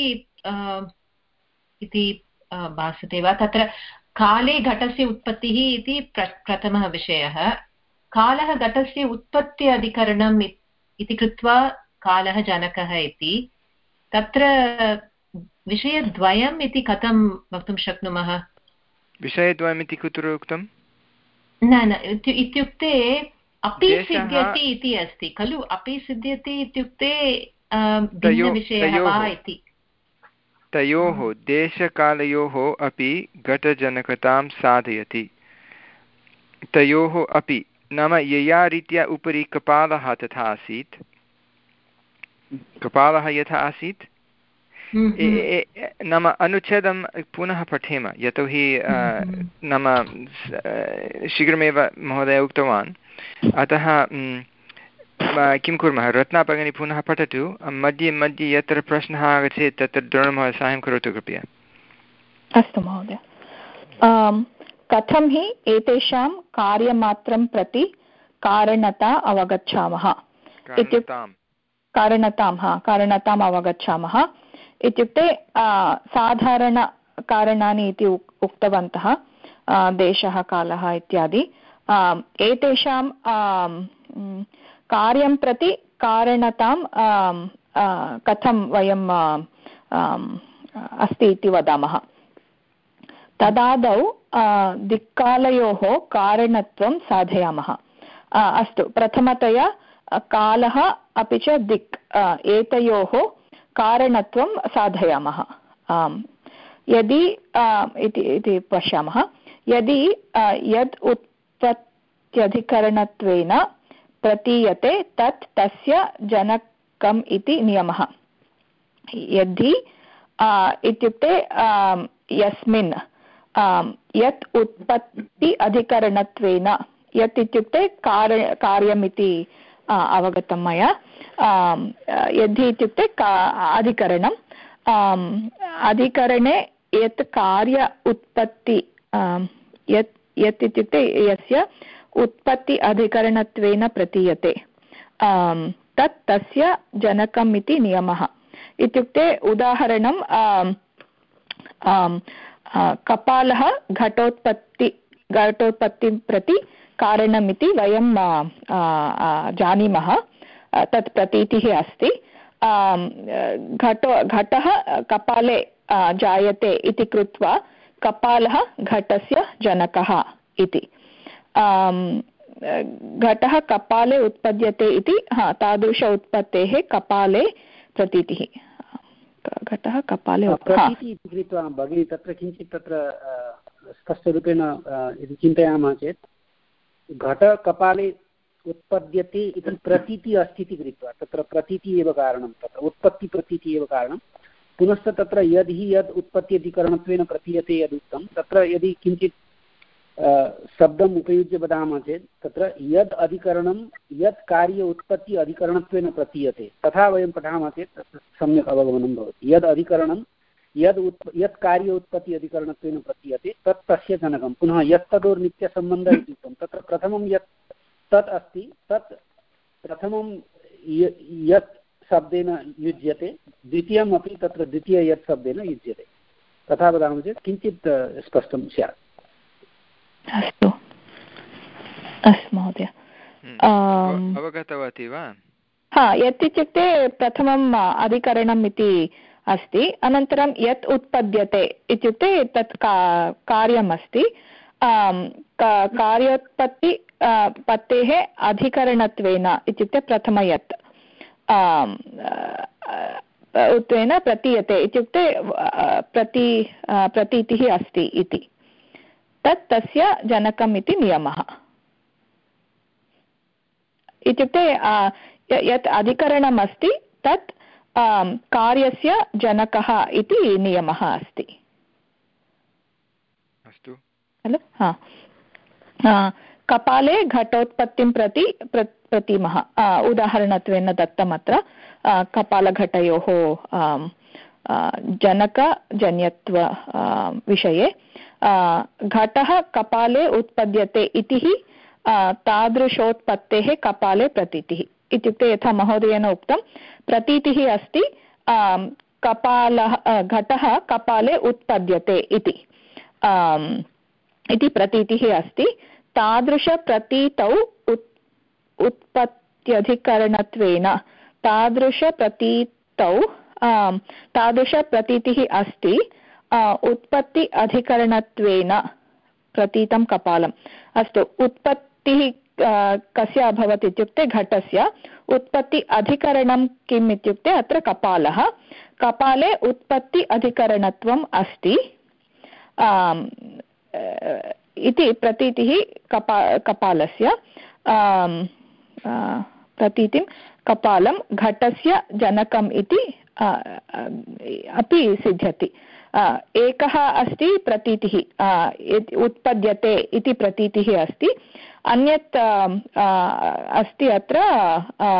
इति भासते वा? तत्र काले घटस्य उत्पत्तिः इति प्र प्रथमः विषयः, कालः घटस्य उत्पत्ति अधिकरणम् इति कृत्वा कालः जनकः इति, तत्र विषयद्वयम् इति कथं वक्तुं शक्नुमः? विषयद्वयम् इति कुत्र उक्तं? न न इत्युक्ते अपि सिद्ध्यति इति अस्ति खलु, अपि सिद्ध्यति इत्युक्ते भिन्नविषयः वा इति। तयोः देशकालयोः अपि घटजनकतां साधयति, तयोः अपि नाम यया रीत्या उपरि कपालः तथा आसीत्, कपालः यथा आसीत्, नाम अनुच्छेदं पुनः पठेम यतोहि नाम शीघ्रमेव महोदय उक्तवान्, अतः किं कुर्मः, रत्ना भगिनी पुनः पठतु, मध्ये मध्ये यत्र प्रश्नः आगच्छेत् तत्र द्रोणमहोदय साहाय्यं करोतु कृपया। अस्तु महोदय। कथं हि एतेषां कार्यमात्रं प्रति कारणता अवगच्छामः इत्युक्ते कारणतां हा कारणताम् अवगच्छामः इत्युक्ते साधारणकारणानि इति उक्तवन्तः देशः कालः इत्यादि एतेषां कार्यं प्रति कारणतां कथं वयं अस्ति इति वदामः तदादौ दिक्कालयोः कारणत्वं साधयामः अस्तु प्रथमतया कालः अपि च दिक् एतयोः कारणत्वं साधयामः यदि इति पश्यामः यदि यद् उत्पत्त्यधिकरणत्वेन प्रतीयते तत् तस्य जनकम् इति नियमः यदि इत्युक्ते यस्मिन् यत् उत्पत्ति अधिकरणत्वेन यत् इत्युक्ते कार्य कार्यमिति अवगतं मया यदि इत्युक्ते अधिकरणम् अधिकरणे यत् कार्य उत्पत्ति यत् यत् इत्युक्ते यस्य उत्पत्ति अधिकरणत्वेन प्रतीयते तत् तस्य जनकम् इति नियमः इत्युक्ते उदाहरणं कपालः घटोत्पत्ति घटोत्पत्तिं प्रति कारणमिति वयं जानीमः तत् प्रतीतिः अस्ति घटो घटः कपाले जायते इति कृत्वा कपालः घटस्य जनकः इति घटः कपाले उत्पद्यते इति हा तादृश उत्पत्तेः कपाले प्रतीतिः घटः कपाले प्रतीतिः इति कृत्वा भगिनी तत्र किञ्चित् तत्र स्पष्टरूपेण यदि चिन्तयामः चेत् घटकपाले उत्पद्यते इति प्रतीतिः अस्ति इति कृत्वा तत्र प्रतीतिः एव कारणं तत्र उत्पत्तिप्रतीतिः एव कारणं पुनश्च तत्र यदि हि यद् उत्पत्त्यधिकरणत्वेन प्रतीयते यदुक्तं तत्र यदि किञ्चित् शब्दम् उपयुज्य वदामः चेत् तत्र यद् अधिकरणं यत् कार्य उत्पत्ति अधिकरणत्वेन प्रतीयते तथा वयं पठामः चेत् तत्र सम्यक् अवगमनं भवति यद् अधिकरणं यद् उत् यत् कार्य उत्पत्ति अधिकरणत्वेन प्रतीयते तत् तस्य जनकं पुनः यत्तदोर्नित्यसम्बन्धः इति उक्तं तत्र प्रथमं यत् तत् अस्ति तत् प्रथमं यत् शब्देन युज्यते द्वितीयम् अपि तत्र द्वितीय यत् शब्देन युज्यते तथा वदामः चेत् किञ्चित् स्पष्टं स्यात् अस्तु अस्तु महोदय अवगतवती वा हा यत् इत्युक्ते प्रथमम् अधिकरणम् इति अस्ति अनन्तरं यत् उत्पद्यते इत्युक्ते तत् कार्यम् अस्ति कार्योत्पत्ति पत्तेः अधिकरणत्वेन इत्युक्ते प्रथम यत् उत्वेन प्रतीयते इत्युक्ते प्रति प्रतीतिः अस्ति इति तत् तस्य जनकम् इति नियमः इत्युक्ते यत् अधिकरणम् अस्ति तत् कार्यस्य जनकः इति नियमः अस्ति अस्तु खलु हा कपाले घटोत्पत्तिं प्रति प्रतीमः उदाहरणत्वेन दत्तमत्र कपालघटयोः जनकजन्यत्व विषये घटः कपाले उत्पद्यते इति हि तादृशोत्पत्तेः कपाले प्रतीतिः इत्युक्ते यथा महोदयेन उक्तं प्रतीतिः अस्ति कपालः घटः कपाले उत्पद्यते इति इति प्रतीतिः अस्ति तादृशप्रतीतौ उत् उत्पत्त्यधिकरणत्वेन तादृशप्रतीतौ तादृशप्रतीतिः अस्ति उत्पत्ति अधिकरणत्वेन प्रतीतं कपालम् अस्तु उत्पत्तिः कस्य अभवत् इत्युक्ते घटस्य उत्पत्ति अधिकरणं किम् इत्युक्ते अत्र कपालः कपाले उत्पत्ति अधिकरणत्वम् अस्ति इति प्रतीतिः कपा कपालस्य प्रतीतिं कपालं घटस्य जनकम् इति अपि सिद्ध्यति एकः अस्ति प्रतीतिः उत्पद्यते इति प्रतीतिः अस्ति अन्यत् अस्ति अत्र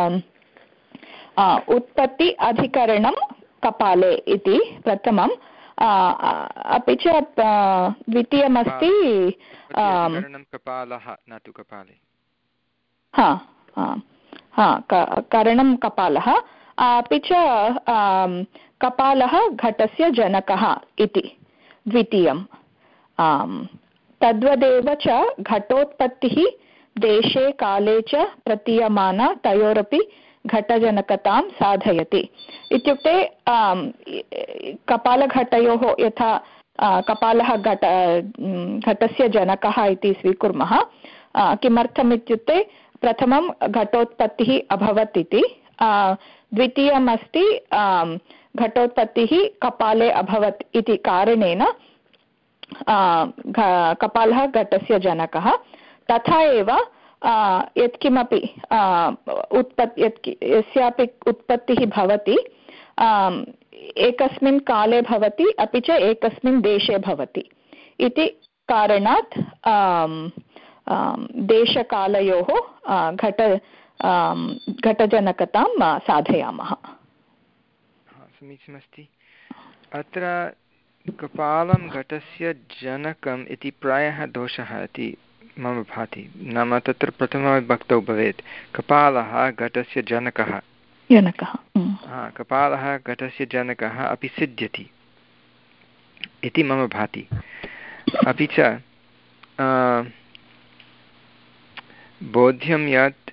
उत्पत्ति अधिकरणं कपाले इति प्रथमं अपि च द्वितीयमस्ति कपालः न तु कपाले हा हा करणं कपालः अपि च कपालः घटस्य जनकः इति द्वितीयं तद्वदेव च घटोत्पत्तिः देशे काले च प्रतीयमाना तयोरपि घटजनकतां साधयति इत्युक्ते कपालघटयोः यथा कपालः घट घटस्य जनकः इति स्वीकुर्मः किमर्थम् इत्युक्ते प्रथमं घटोत्पत्तिः अभवत् इति द्वितीयम् अस्ति घटोत्पत्तिः कपाले अभवत् इति कारणेन कपालः घटस्य जनकः तथा एव यत्किमपि उत्पत्ति यत् यस्यापि उत्पत्तिः भवति एकस्मिन् काले भवति अपि च एकस्मिन् देशे भवति इति कारणात् देशकालयोः घट घटजनकतां साधयामः। समीचीनमस्ति। अत्र कपालं घटस्य जनकम् इति प्रायः दोषः इति मम भाति। नाम तत्र प्रथमविभक्तौ भवेत् कपालः घटस्य जनकः जनकः हा कपालः घटस्य जनकः अपि सिद्ध्यति इति मम भाति। अपि च बोध्यं यत्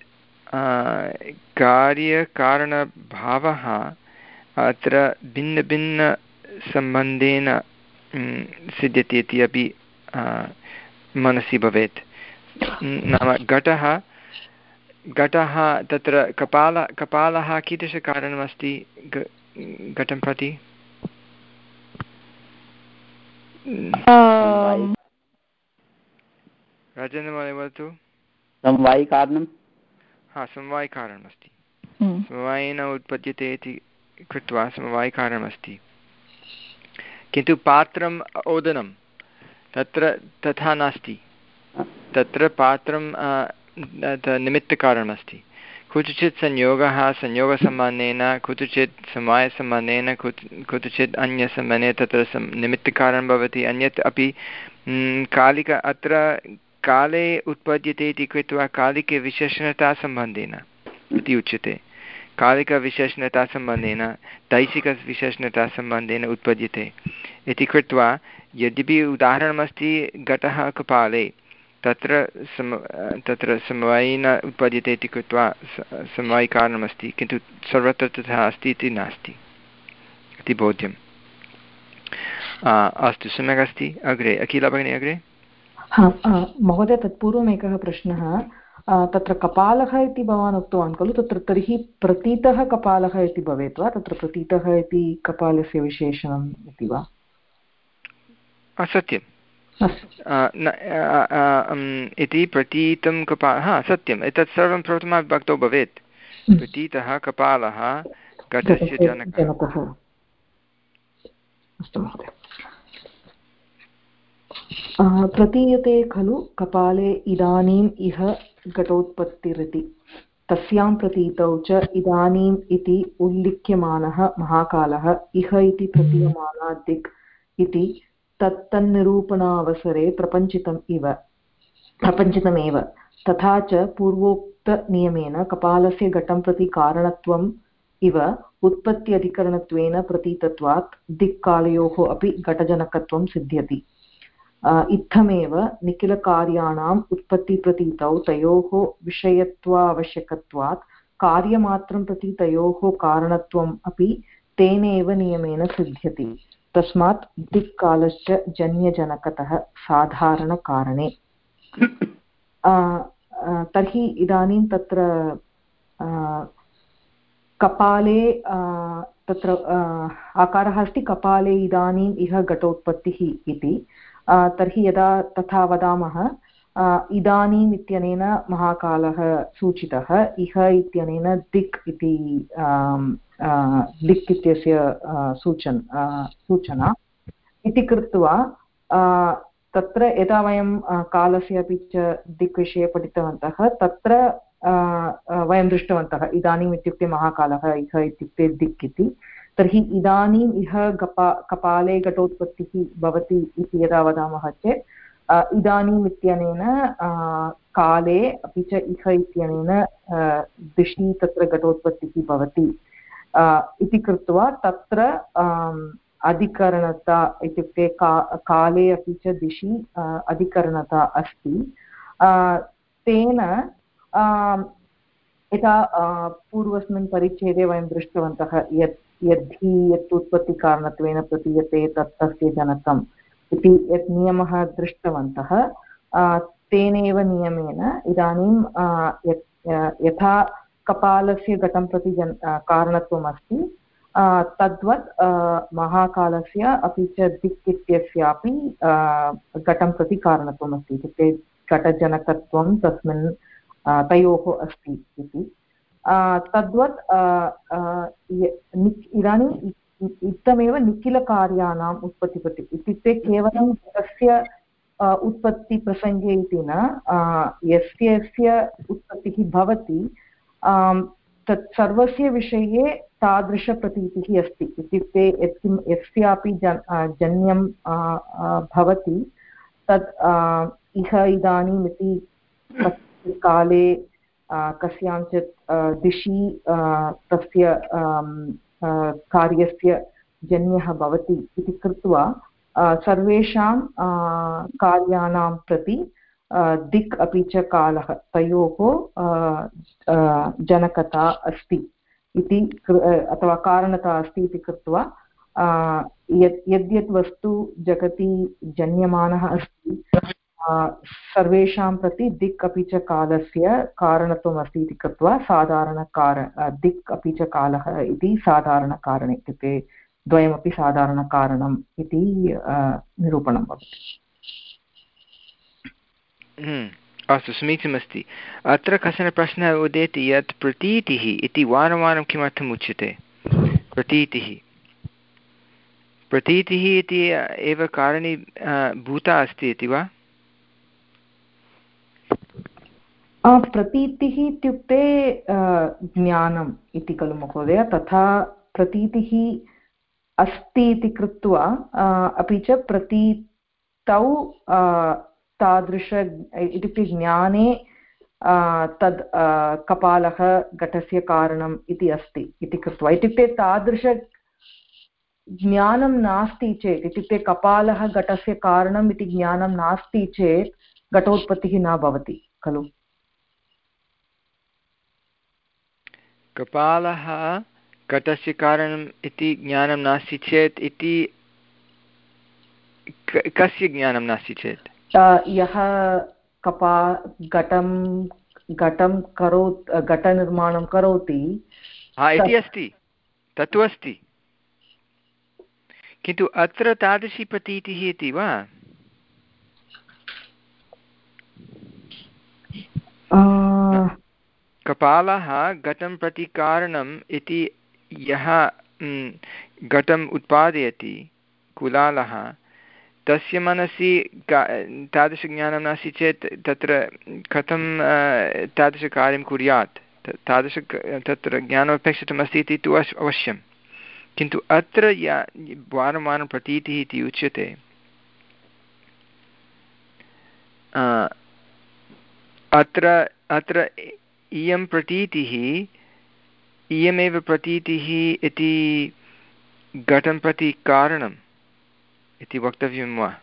कार्यकारणभावः अत्र भिन्नभिन्नसम्बन्धेन सिद्ध्यति इति अपि मनसि भवेत्। नाम घटः घटः तत्र कपाल कपालः कीदृशकारणमस्ति घटं प्रति? राजेन्द्रमहोदय वदतु। समवायिकारणं हा समवायिकारणमस्ति। समवायेन उत्पद्यते इति कृत्वा समवायिकारणमस्ति। किन्तु पात्रम् ओदनं तत्र तथा नास्ति। तत्र पात्रं निमित्तकारणमस्ति। कुत्रचित् संयोगः संयोगसम्बन्धेन कुत्रचित् समवायसम्बन्धेन कुत्रचित् अन्यसम्बन्धेन तत्र सं निमित्तकारणं भवति। अन्यत् अपि कालिक अत्र काले उत्पद्यते इति कृत्वा कालिकविशेषणतासम्बन्धेन इति उच्यते। कालिकविशेषणतासम्बन्धेन दैशिकविशेषणतासम्बन्धेन उत्पद्यते इति कृत्वा यद्यपि उदाहरणमस्ति घटः कपाले तत्र सम तत्र समवायेन उत्पद्यते इति कृत्वा समवायिकारणमस्ति। किन्तु सर्वत्र तथा अस्ति इति नास्ति इति बोध्यम्। अस्तु सम्यक् अस्ति। अग्रे अखिला भगिनी अग्रे। हा महोदय तत्पूर्वम् एकः प्रश्नः तत्र कपालः इति भवान् उक्तवान् खलु तत्र तर्हि प्रतीतः कपालः इति भवेत् वा तत्र प्रतीतः इति कपालस्य विशेषणम् इति वा? सत्यं इति प्रतीतं कपालः हा सत्यम् एतत् सर्वं प्रथमविभक्तौ भवेत्। प्रतीतः कपालः घटस्य जनकः। अस्तु महोदय। प्रतीयते खलु कपाले इदानीम् इह घटोत्पत्तिरिति तस्यां प्रतीतौ च इदानीम् इति उल्लिख्यमानः महाकालः इह इति प्रतीयमाना दिक् इति तत्तन्निरूपणावसरे प्रपञ्चितम् इव प्रपञ्चितमेव। तथा च पूर्वोक्तनियमेन कपालस्य घटं प्रति कारणत्वम् इव उत्पत्त्यधिकरणत्वेन प्रतीतत्वात् दिक्कालयोः अपि घटजनकत्वं सिद्ध्यति। इत्थमेव निखिलकार्याणाम् उत्पत्तिप्रतीतौ तयोः विषयत्वावश्यकत्वात् कार्यमात्रं प्रति तयोः कारणत्वम् अपि तेनैव नियमेन सिद्ध्यति। तस्मात् दिक्कालश्च जन्यजनकतः साधारणकारणे। तर्हि इदानीं तत्र कपाले तत्र आकारः अस्ति कपाले इदानीम् इह घटोत्पत्तिः इति। तर्हि यदा तथा वदामः इदानीम् इत्यनेन महाकालः सूचितः इह इत्यनेन दिक् इति दिक् इत्यस्य सूचन सूचना इति कृत्वा तत्र यदा वयं कालस्य अपि च दिक् विषये पठितवन्तः तत्र वयं दृष्टवन्तः इदानीम् इत्युक्ते महाकालः इह इत्युक्ते दिक् इति। तर्हि इदानीम् इह गपा कपाले घटोत्पत्तिः भवति इति यदा वदामः चेत् इदानीम् इत्यनेन काले अपि च इह इत्यनेन दिशि तत्र घटोत्पत्तिः भवति इति कृत्वा तत्र अधिकरणता इत्युक्ते का काले अपि च दिशि अधिकरणता अस्ति। तेन यथा पूर्वस्मिन् परिच्छेदे वयं दृष्टवन्तः यत् यद्धि यत् उत्पत्तिकारणत्वेन प्रतीयते तत् तस्य जनकम् इति यत् नियमः दृष्टवन्तः तेनैव नियमेन इदानीं यथा कपालस्य घटं प्रति जन कारणत्वम् अस्ति तद्वत् महाकालस्य अपि च दिक् इत्यस्यापि घटं प्रति कारणत्वम् अस्ति इत्युक्ते घटजनकत्वं तस्मिन् तयोः अस्ति इति तद्वत् इदानीम् इत्थमेव निखिलकार्याणाम् उत्पत्तिप्रति इत्युक्ते केवलं तस्य उत्पत्तिप्रसङ्गे इति न यस्य यस्य उत्पत्तिः भवति तत् सर्वस्य विषये तादृशप्रतीतिः अस्ति इत्युक्ते यत्किं यस्यापि जन् जन्यं भवति तत् इह इदानीम् इति काले कस्याञ्चित् दिशि तस्य कार्यस्य जन्यः भवति इति कृत्वा सर्वेषां कार्याणां प्रति दिक् अपि च कालः तयोः जनकता अस्ति इति अथवा कारणता अस्ति इति कृत्वा यत् यद्यत् वस्तु जगति जन्यमानः अस्ति सर्वेषां प्रति दिक् अपि च कालस्य कारणत्वम् अस्ति इति कृत्वा साधारणकार दिक् अपि च कालः इति साधारणकारणे इत्युक्ते द्वयमपि साधारणकारणम् इति निरूपणं भवति। अस्तु, समीचीनमस्ति। अत्र कश्चन प्रश्नः उदेति यत् प्रतीतिः इति वारं वारं किमर्थम् उच्यते? प्रतीतिः प्रतीतिः इति एव कारणी भूता अस्ति इति वा? प्रतीतिः इत्युक्ते ज्ञानम् इति खलु महोदय, तथा प्रतीतिः अस्ति इति कृत्वा अपि च प्रतीतौ तादृश इत्युक्ते ज्ञाने तद् कपालः घटस्य कारणम् इति अस्ति इति कृत्वा इत्युक्ते तादृश ज्ञानं नास्ति चेत् इत्युक्ते कपालः घटस्य कारणम् इति ज्ञानं नास्ति चेत् घटोत्पत्तिः न भवति खलु। कपालः घटस्य कारणम् इति ज्ञानं नास्ति चेत् इति कस्य ज्ञानं नास्ति चेत्? यः कपा घटं घटं करोत् घटनिर्माणं करोति इति अस्ति, तत्तु अस्ति, किन्तु अत्र तादृशी प्रतीतिः इति वा? कपालः घटं प्रति कारणम् इति यः घटम् उत्पादयति कुलालः तस्य मनसि तादृशज्ञानं नास्ति चेत् तत्र कथं तादृशकार्यं कुर्यात्? तादृश तत्र ज्ञानमपेक्षितमस्ति इति तु अवश्यं, किन्तु अत्र या वारं वारं प्रतीतिः इति उच्यते अत्र अत्र इयं प्रतीतिः इयमेव प्रतीतिः इति घटं प्रति कारणम् इति वक्तव्यं वा?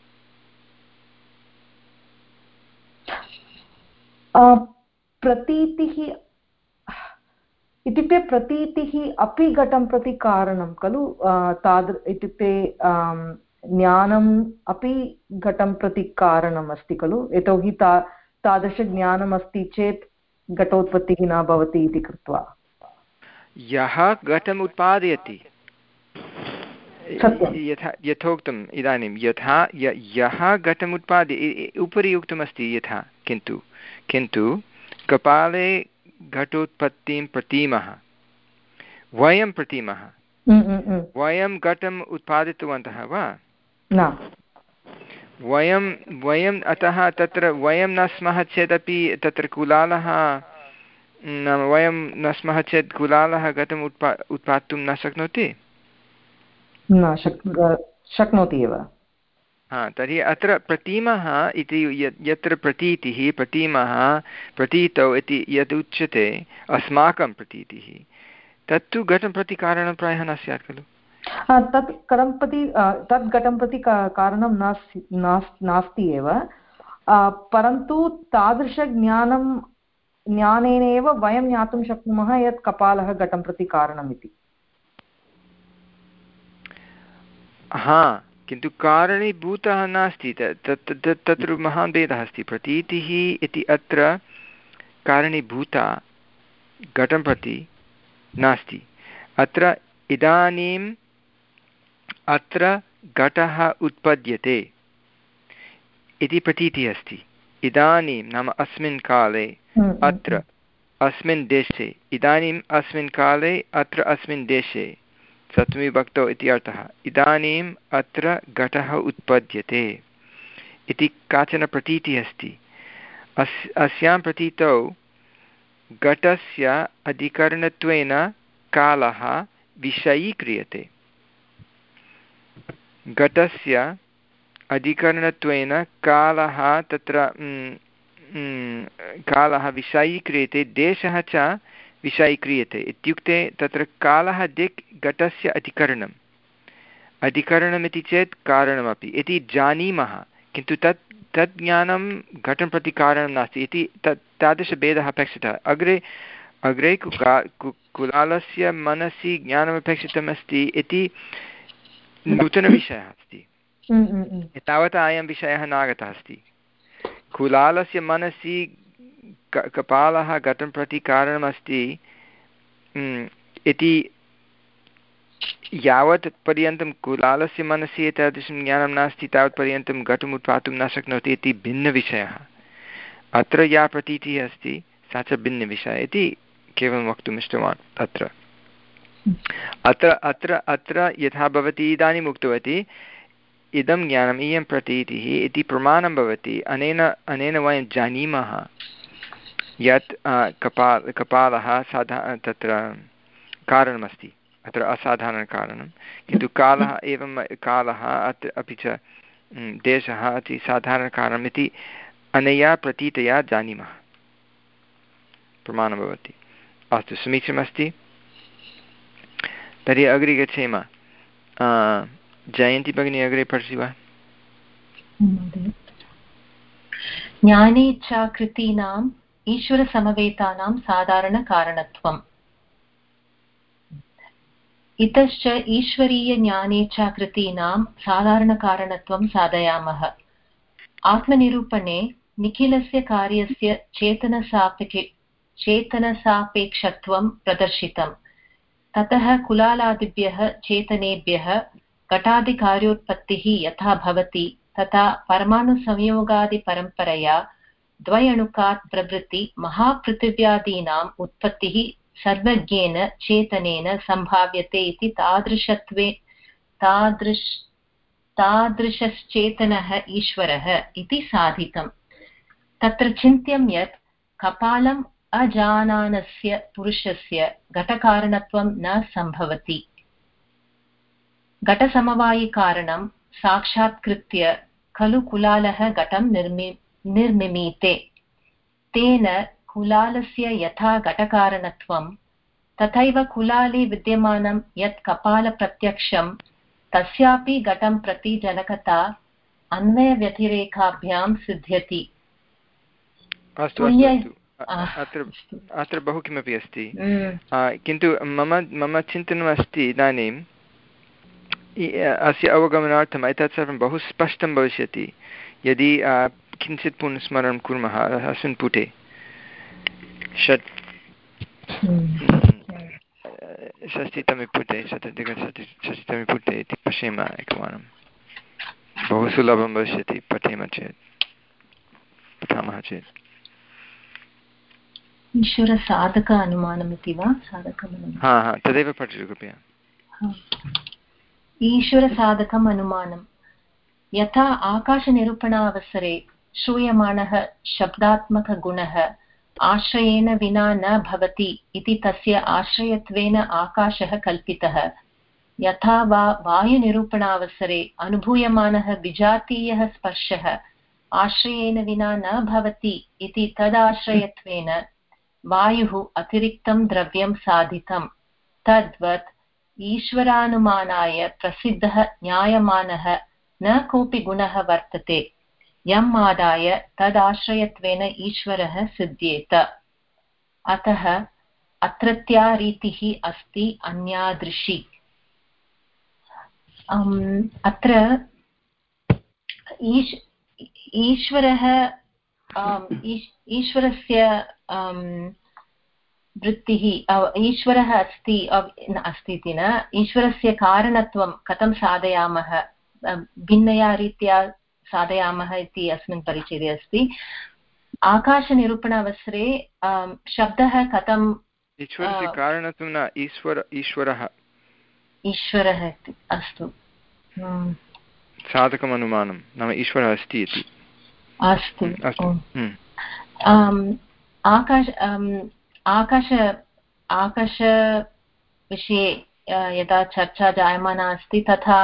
प्रतीतिः इत्युक्ते प्रतीतिः अपि घटं प्रति कारणं खलु। तादृ इत्युक्ते ज्ञानम् अपि घटं प्रति कारणम् अस्ति खलु, यतोहि ता तादृशज्ञानम् अस्ति चेत् घटोत्पत्तिः न भवति इति कृत्वा। यः घटम् उत्पादयति यथा यथोक्तम् इदानीं यथा यः घटम् उत्पाद्य उपरि उक्तमस्ति यथा, किन्तु किन्तु कपाले घटोत्पत्तिं प्रतीमः वयं प्रतीमः वयं घटम् उत्पादितवन्तः वा न? वयं वयम् अतः तत्र वयं न स्मः चेदपि तत्र कुलालः वयं न स्मः चेत् कुलालः घटम् उत्पा उत्पादितुं न शक्नोति। न शक्नोति एव। हा तर्हि अत्र प्रतिमः इति यत्र प्रतीतिः प्रतीमः प्रतीतौ इति यद् उच्यते अस्माकं प्रतीतिः तत्तु घटं प्रति कारणं प्रायः न स्यात् खलु। तत् घटं प्रति तद् घटं प्रति कारणं नास्ति एव, परन्तु तादृशज्ञानं ज्ञानेनैव वयं ज्ञातुं शक्नुमः यत् कपालः घटं प्रति कारणम् इति। हा किन्तु कारणीभूतः नास्ति, तत्र महान् भेदः अस्ति। प्रतीतिः इति अत्र कारणीभूता घटं प्रति नास्ति। अत्र इदानीम् अत्र घटः उत्पद्यते इति प्रतीतिः अस्ति। इदानीं नाम अस्मिन् काले अत्र अस्मिन् देशे, इदानीम् अस्मिन् काले अत्र अस्मिन् देशे सप्तमीविभक्तौ इति अर्थः। इदानीम् अत्र घटः उत्पद्यते इति काचन प्रतीतिः अस्ति। अस् अस्यां प्रतीतौ घटस्य अधिकरणत्वेन कालः विषयीक्रियते। घटस्य अधिकरणत्वेन कालः तत्र कालः विषयीक्रियते, देशः च विषयीक्रियते। इत्युक्ते तत्र कालः दिक् घटस्य अधिकरणम् अधिकरणमिति चेत् कारणमपि इति जानीमः, किन्तु तत् तत् ज्ञानं घटं प्रति कारणं नास्ति इति तत् तादृशभेदः अपेक्षितः। अग्रे अग्रे कुका कुलालस्य मनसि ज्ञानमपेक्षितमस्ति इति नूतनविषयः अस्ति। एतावता अयं विषयः नागतः अस्ति। कुलालस्य मनसि कपालः घटं प्रति कारणमस्ति इति यावत् पर्यन्तं कुलालस्य मनसि एतादृशं ज्ञानं नास्ति तावत् पर्यन्तं घटम् उत्पातुं न शक्नोति इति भिन्नविषयः। अत्र या प्रतीतिः अस्ति सा च भिन्नविषयः इति केवलं वक्तुम् इष्टवान्। अत्र अत्र अत्र अत्र यथा भवती इदानीम् उक्तवती इदं ज्ञानम् इयं प्रतीतिः इति प्रमाणं भवति। अनेन अनेन वयं जानीमः यत् कपाल कपालः साधा तत्र कारणमस्ति, अत्र असाधारणकारणं, किन्तु कालः एवं कालः अत्र अपि च देशः अति साधारणकारणम् इति अनया प्रतीतया जानीमः, प्रमाणं भवति। अस्तु, समीचीनमस्ति। तर्हि अग्रे गच्छेम। जयन्ती भगिनी अग्रे पठति वा? ज्ञानेच्छाकृतीनाम् ईश्वरसमवेतानां साधारणकारणत्वम्। इतश्च ईश्वरीयज्ञानेच्छाकृतीनां साधारणकारणत्वं साधयामः। आत्मनिरूपणे निखिलस्य कार्यस्य चेतनसापेक्षे चेतनसापेक्षत्वं प्रदर्शितम्। ततः कुलालादिभ्यः चेतनेभ्यः घटादिकार्योत्पत्तिः यथा भवति तथा परमाणुसंयोगादिपरम्परया द्वयणुकात् प्रभृति महापृथिव्यादीनाम् उत्पत्तिः सर्वज्ञेन चेतनेन सम्भाव्यते इति तादृशत्वे तादृश तादृशश्चेतनः ईश्वरः इति साधितम्। तत्र चिन्त्यं यत् कपालम् अजानानस्य पुरुषस्य घटकारणत्वं न सम्भवति। घटसमवायिकारणं साक्षात्कृत्य खलु कुलालः घटं निर्मि निर्मिमीते। तेन कुलालस्य यथा घटकारणत्वं तथैव कुलाले विद्यमानं यत् कपालप्रत्यक्षं तस्यापि घटं प्रति जनकता अन्वयव्यतिरेकाभ्यां सिद्ध्यति। अस्तु अस्तु, अत्र अत्र बहु किमपि अस्ति, किन्तु मम मम चिन्तनमस्ति इदानीम् अस्य अवगमनार्थम् एतत् सर्वं बहु स्पष्टं भविष्यति यदि किञ्चित् पुनस्मरणं कुर्मः। अस्मिन् पुटे षट् षष्टितमे पुटे शताधिकषष्टि षष्टितमे पुटे इति पश्येम एकवारं। बहु सुलभं भविष्यति पठेम चेत्, पठामः चेत्। ईश्वरसाधक अनुमानमिति वा? साधकम्? हा हा तदेव पठतु कृपया। ईश्वरसाधकम् अनुमानं यथा आकाशनिरूपणावसरे श्रूयमाणः शब्दात्मकगुणः आश्रयेण विना न भवति इति तस्य आश्रयत्वेन आकाशः कल्पितः, यथा वा वायुनिरूपणावसरे अनुभूयमानः विजातीयः स्पर्शः आश्रयेन विना न भवति इति तदाश्रयत्वेन वायुः अतिरिक्तं द्रव्यं साधितं तद्वत् ईश्वरानुमानाय प्रसिद्धः ज्ञायमानः न कोऽपि गुणः वर्तते यम् आदाय तदाश्रयत्वेन ईश्वरः सिद्ध्येत। अतः अत्रत्या रीतिः अस्ति अन्यादृशी। अत्र ईश् ईश्वरः ईश्वरस्य वृत्तिः ईश्वरः अस्ति अस्ति इति न, ईश्वरस्य कारणत्वं कथं साधयामः, भिन्नया रीत्या साधयामः इति अस्मिन् परिच्छेदे अस्ति। आकाशनिरूपणावसरे शब्दः कथं ईश्वरस्य कारणत्वं न, ईश्वर ईश्वरः ईश्वरः इति अस्तु साधकम् अनुमानं नाम ईश्वरः अस्ति इति अस्तु। आकाश आकाश आकाशविषये यदा चर्चा जायमाना अस्ति तथा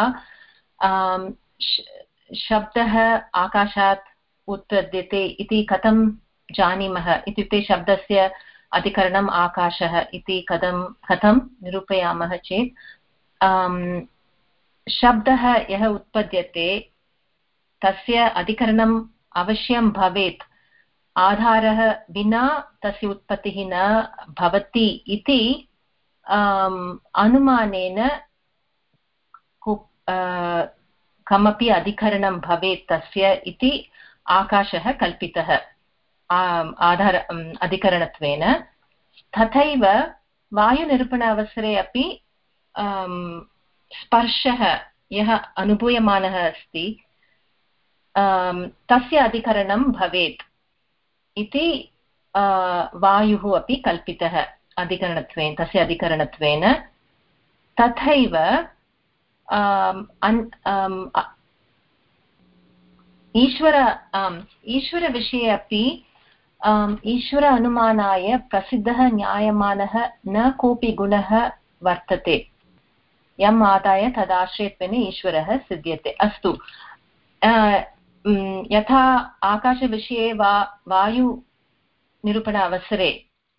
शब्दः आकाशात् उत्पद्यते इति कथं जानीमः इत्युक्ते शब्दस्य अधिकरणम् आकाशः इति कथं कथं निरूपयामः चेत् शब्दः यः उत्पद्यते तस्य अधिकरणम् अवश्यं भवेत्, आधारः विना तस्य उत्पत्तिः न भवति इति अनुमानेन कमपि अधिकरणं भवेत् तस्य इति आकाशः कल्पितः आधार अधिकरणत्वेन। तथैव वायुनिरूपणावसरे अपि स्पर्शः यः अनुभूयमानः अस्ति तस्य अधिकरणं भवेत् इति वायुः अपि कल्पितः अधिकरणत्वेन तस्य अधिकरणत्वेन। तथैव ईश्वर ईश्वरविषये अपि ईश्वर अनुमानाय प्रसिद्धः ज्ञायमानः न कोऽपि गुणः वर्तते यम् आदाय तदाश्रयत्वेन ईश्वरः सिद्ध्यते। अस्तु, यथा आकाशविषये वा वायुनिरूपणावसरे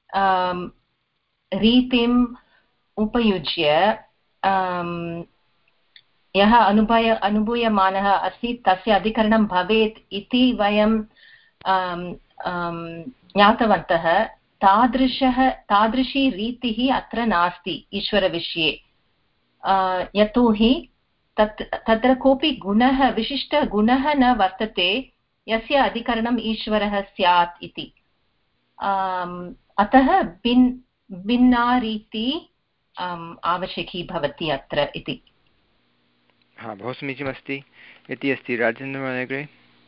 रीतिम् उपयुज्य यः अनुभूय अनुभूयमानः अस्ति तस्य अधिकरणं भवेत् इति वयं ज्ञातवन्तः, तादृशः तादृशी रीतिः अत्र नास्ति ईश्वरविषये। यतोहि तत् तत्र कोऽपि गुणः विशिष्टगुणः न वर्तते यस्य अधिकरणम् ईश्वरः स्यात् इति। अतः भिन् भिन्ना रीति आवश्यकी भवति अत्र इति। हा, बहु समीचीनमस्ति इति अस्ति। राजेन्द्रमहोदय अग्रे।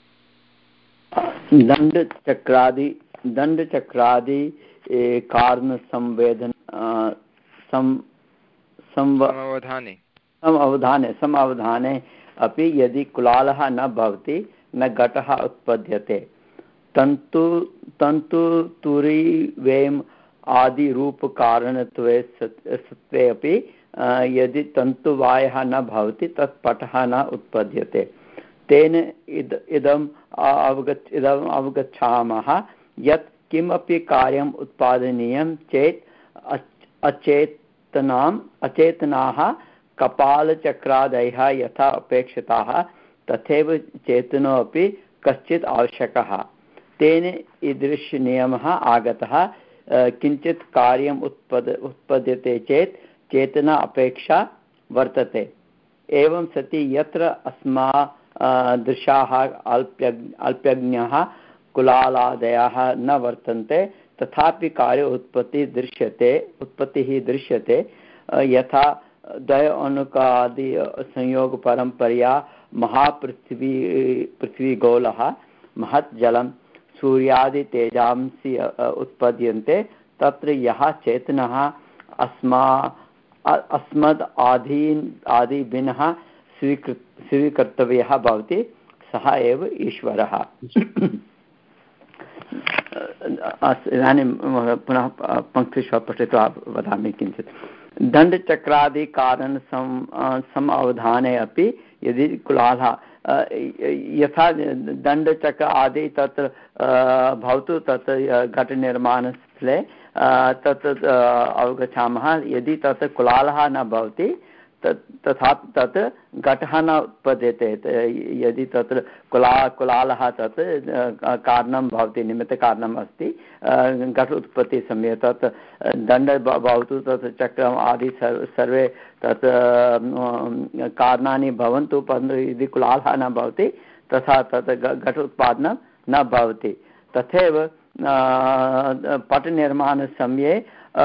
दण्डचक्रादि दण्डचक्रादि कारणसंवेदन समवधाने समवधाने समवधाने अपि यदि कुलालः न भवति न घटः उत्पद्यते। तन्तु तन्तुतुरीवेम आदिरूपकारणत्वे सत्त्वे अपि यदि तन्तुवायः न भवति तत् पटः न उत्पद्यते। तेन इद इदम् अवगच्छ इदम् अवगच्छामः यत् किमपि कार्यम् उत्पादनीयं चेत् अचेतनाम् अचेतनाः कपालचक्रादयः यथा अपेक्षिताः तथैव चेतनो अपि कश्चित् आवश्यकः। तेन ईदृशनियमः आगतः किञ्चित् कार्यम् उत्पद उत्पद्यते चेत् चेतना अपेक्षा वर्तते। एवं सति यत्र अस्मा दृशाः अल्प्यज्ञ अल्प्यज्ञः कुलालादयः न वर्तन्ते तथापि कार्य उत्पत्ति दृश्यते उत्पत्तिः दृश्यते। यथा द्वय अणुकादि संयोगपरम्परया महापृथ्वी पृथ्वीगोलः महत् जलं सूर्यादितेजांसि उत्पद्यन्ते तत्र यः चेतनः अस्मा अस्मद् आदीन् आदिभिन्नः स्वीकृ स्वीकर्तव्यः भवति सः एव ईश्वरः। इदानीं पुनः पङ्क्तिषु पठित्वा वदामि किञ्चित्। दण्डचक्रादिकारण सम सम अवधाने अपि यदि कुलालः यथा दण्डचक्र आदि तत्र भवतु तत् घटनिर्माणस्थले तत् अवगच्छामः। यदि तत् कुलालः न भवति तत् तथा तत् घटः न उत्पद्यते। यदि तत्र कुला कुलालः तत् कारणं भवति, निमित्तकारणम् अस्ति घट उत्पत्तिसमये, तत् दण्ड भवतु तत् चक्रम् आदि सर्वे तत् कारणानि भवन्तु, परन्तु यदि कुलालः न भवति तथा तत् घट उत्पादनं न भवति। तथैव पटनिर्माणसमये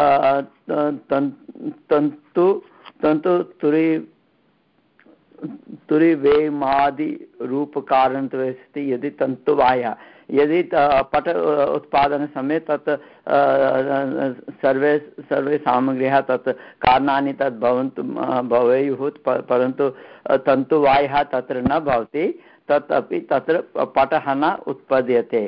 तन्तु तन्तु तुरि तुरिवेमादिरूपकारणत्वेऽस्ति। यदि तन्तुवायः यदि पट उत्पादनसमये तत् सर्वे सर्वे सामग्र्यः तत् कारणानि तद् भवन्तु भवेयुः, परन्तु तन्तुवायः तत्र न भवति, तत् अपि तत्र पटः न उत्पद्यते।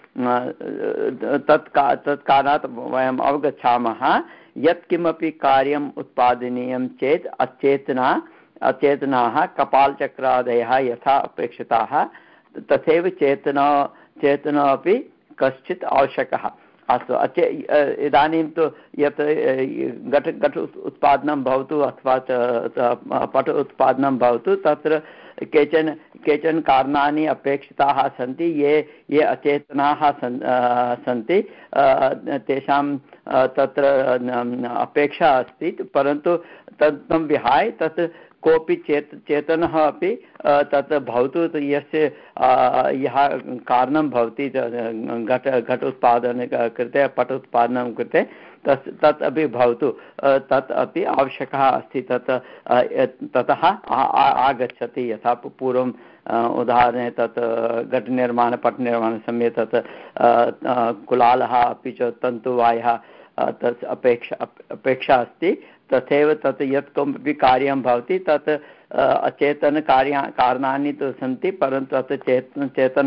तत् का तत् कारणात् वयम् अवगच्छामः यत्किमपि कार्यम् उत्पादनीयं चेत् अचेतना अचेतनाः कपालचक्रादयः यथा अपेक्षिताः तथैव चेतना चेतना अपि कश्चित् आवश्यकः। अस्तु, अचे इदानीं तु यत् घट घट उत्पादनं भवतु अथवा पट उत्पादनं भवतु, तत्र केचन केचन कारणानि अपेक्षिताः सन्ति। ये ये अचेतनाः सन् सन्ति तेषां तत्र अपेक्षा अस्ति, परन्तु तत् तं विहाय तत् कोऽपि चेत् चेतनः अपि तत् भवतु, यस्य यः कारणं भवति घट घट उत्पादन कृते पट उत्पादनं कृते तत् तत् अपि भवतु, तत् अपि आवश्यकः अस्ति। तत् ततः आगच्छति। यथा पूर्वम् उदाहरणे तत् घटनिर्माण पटनिर्माणसमये तत् कुलालः अपि च तन्तुवायः तत् अपेक्षा अपेक्षा अस्ति, तथैव तत् यत् कमपि कार्यं भवति तत् अचेतनकार्या कारणानि तु सन्ति, परन्तु तत् चेतन चेतन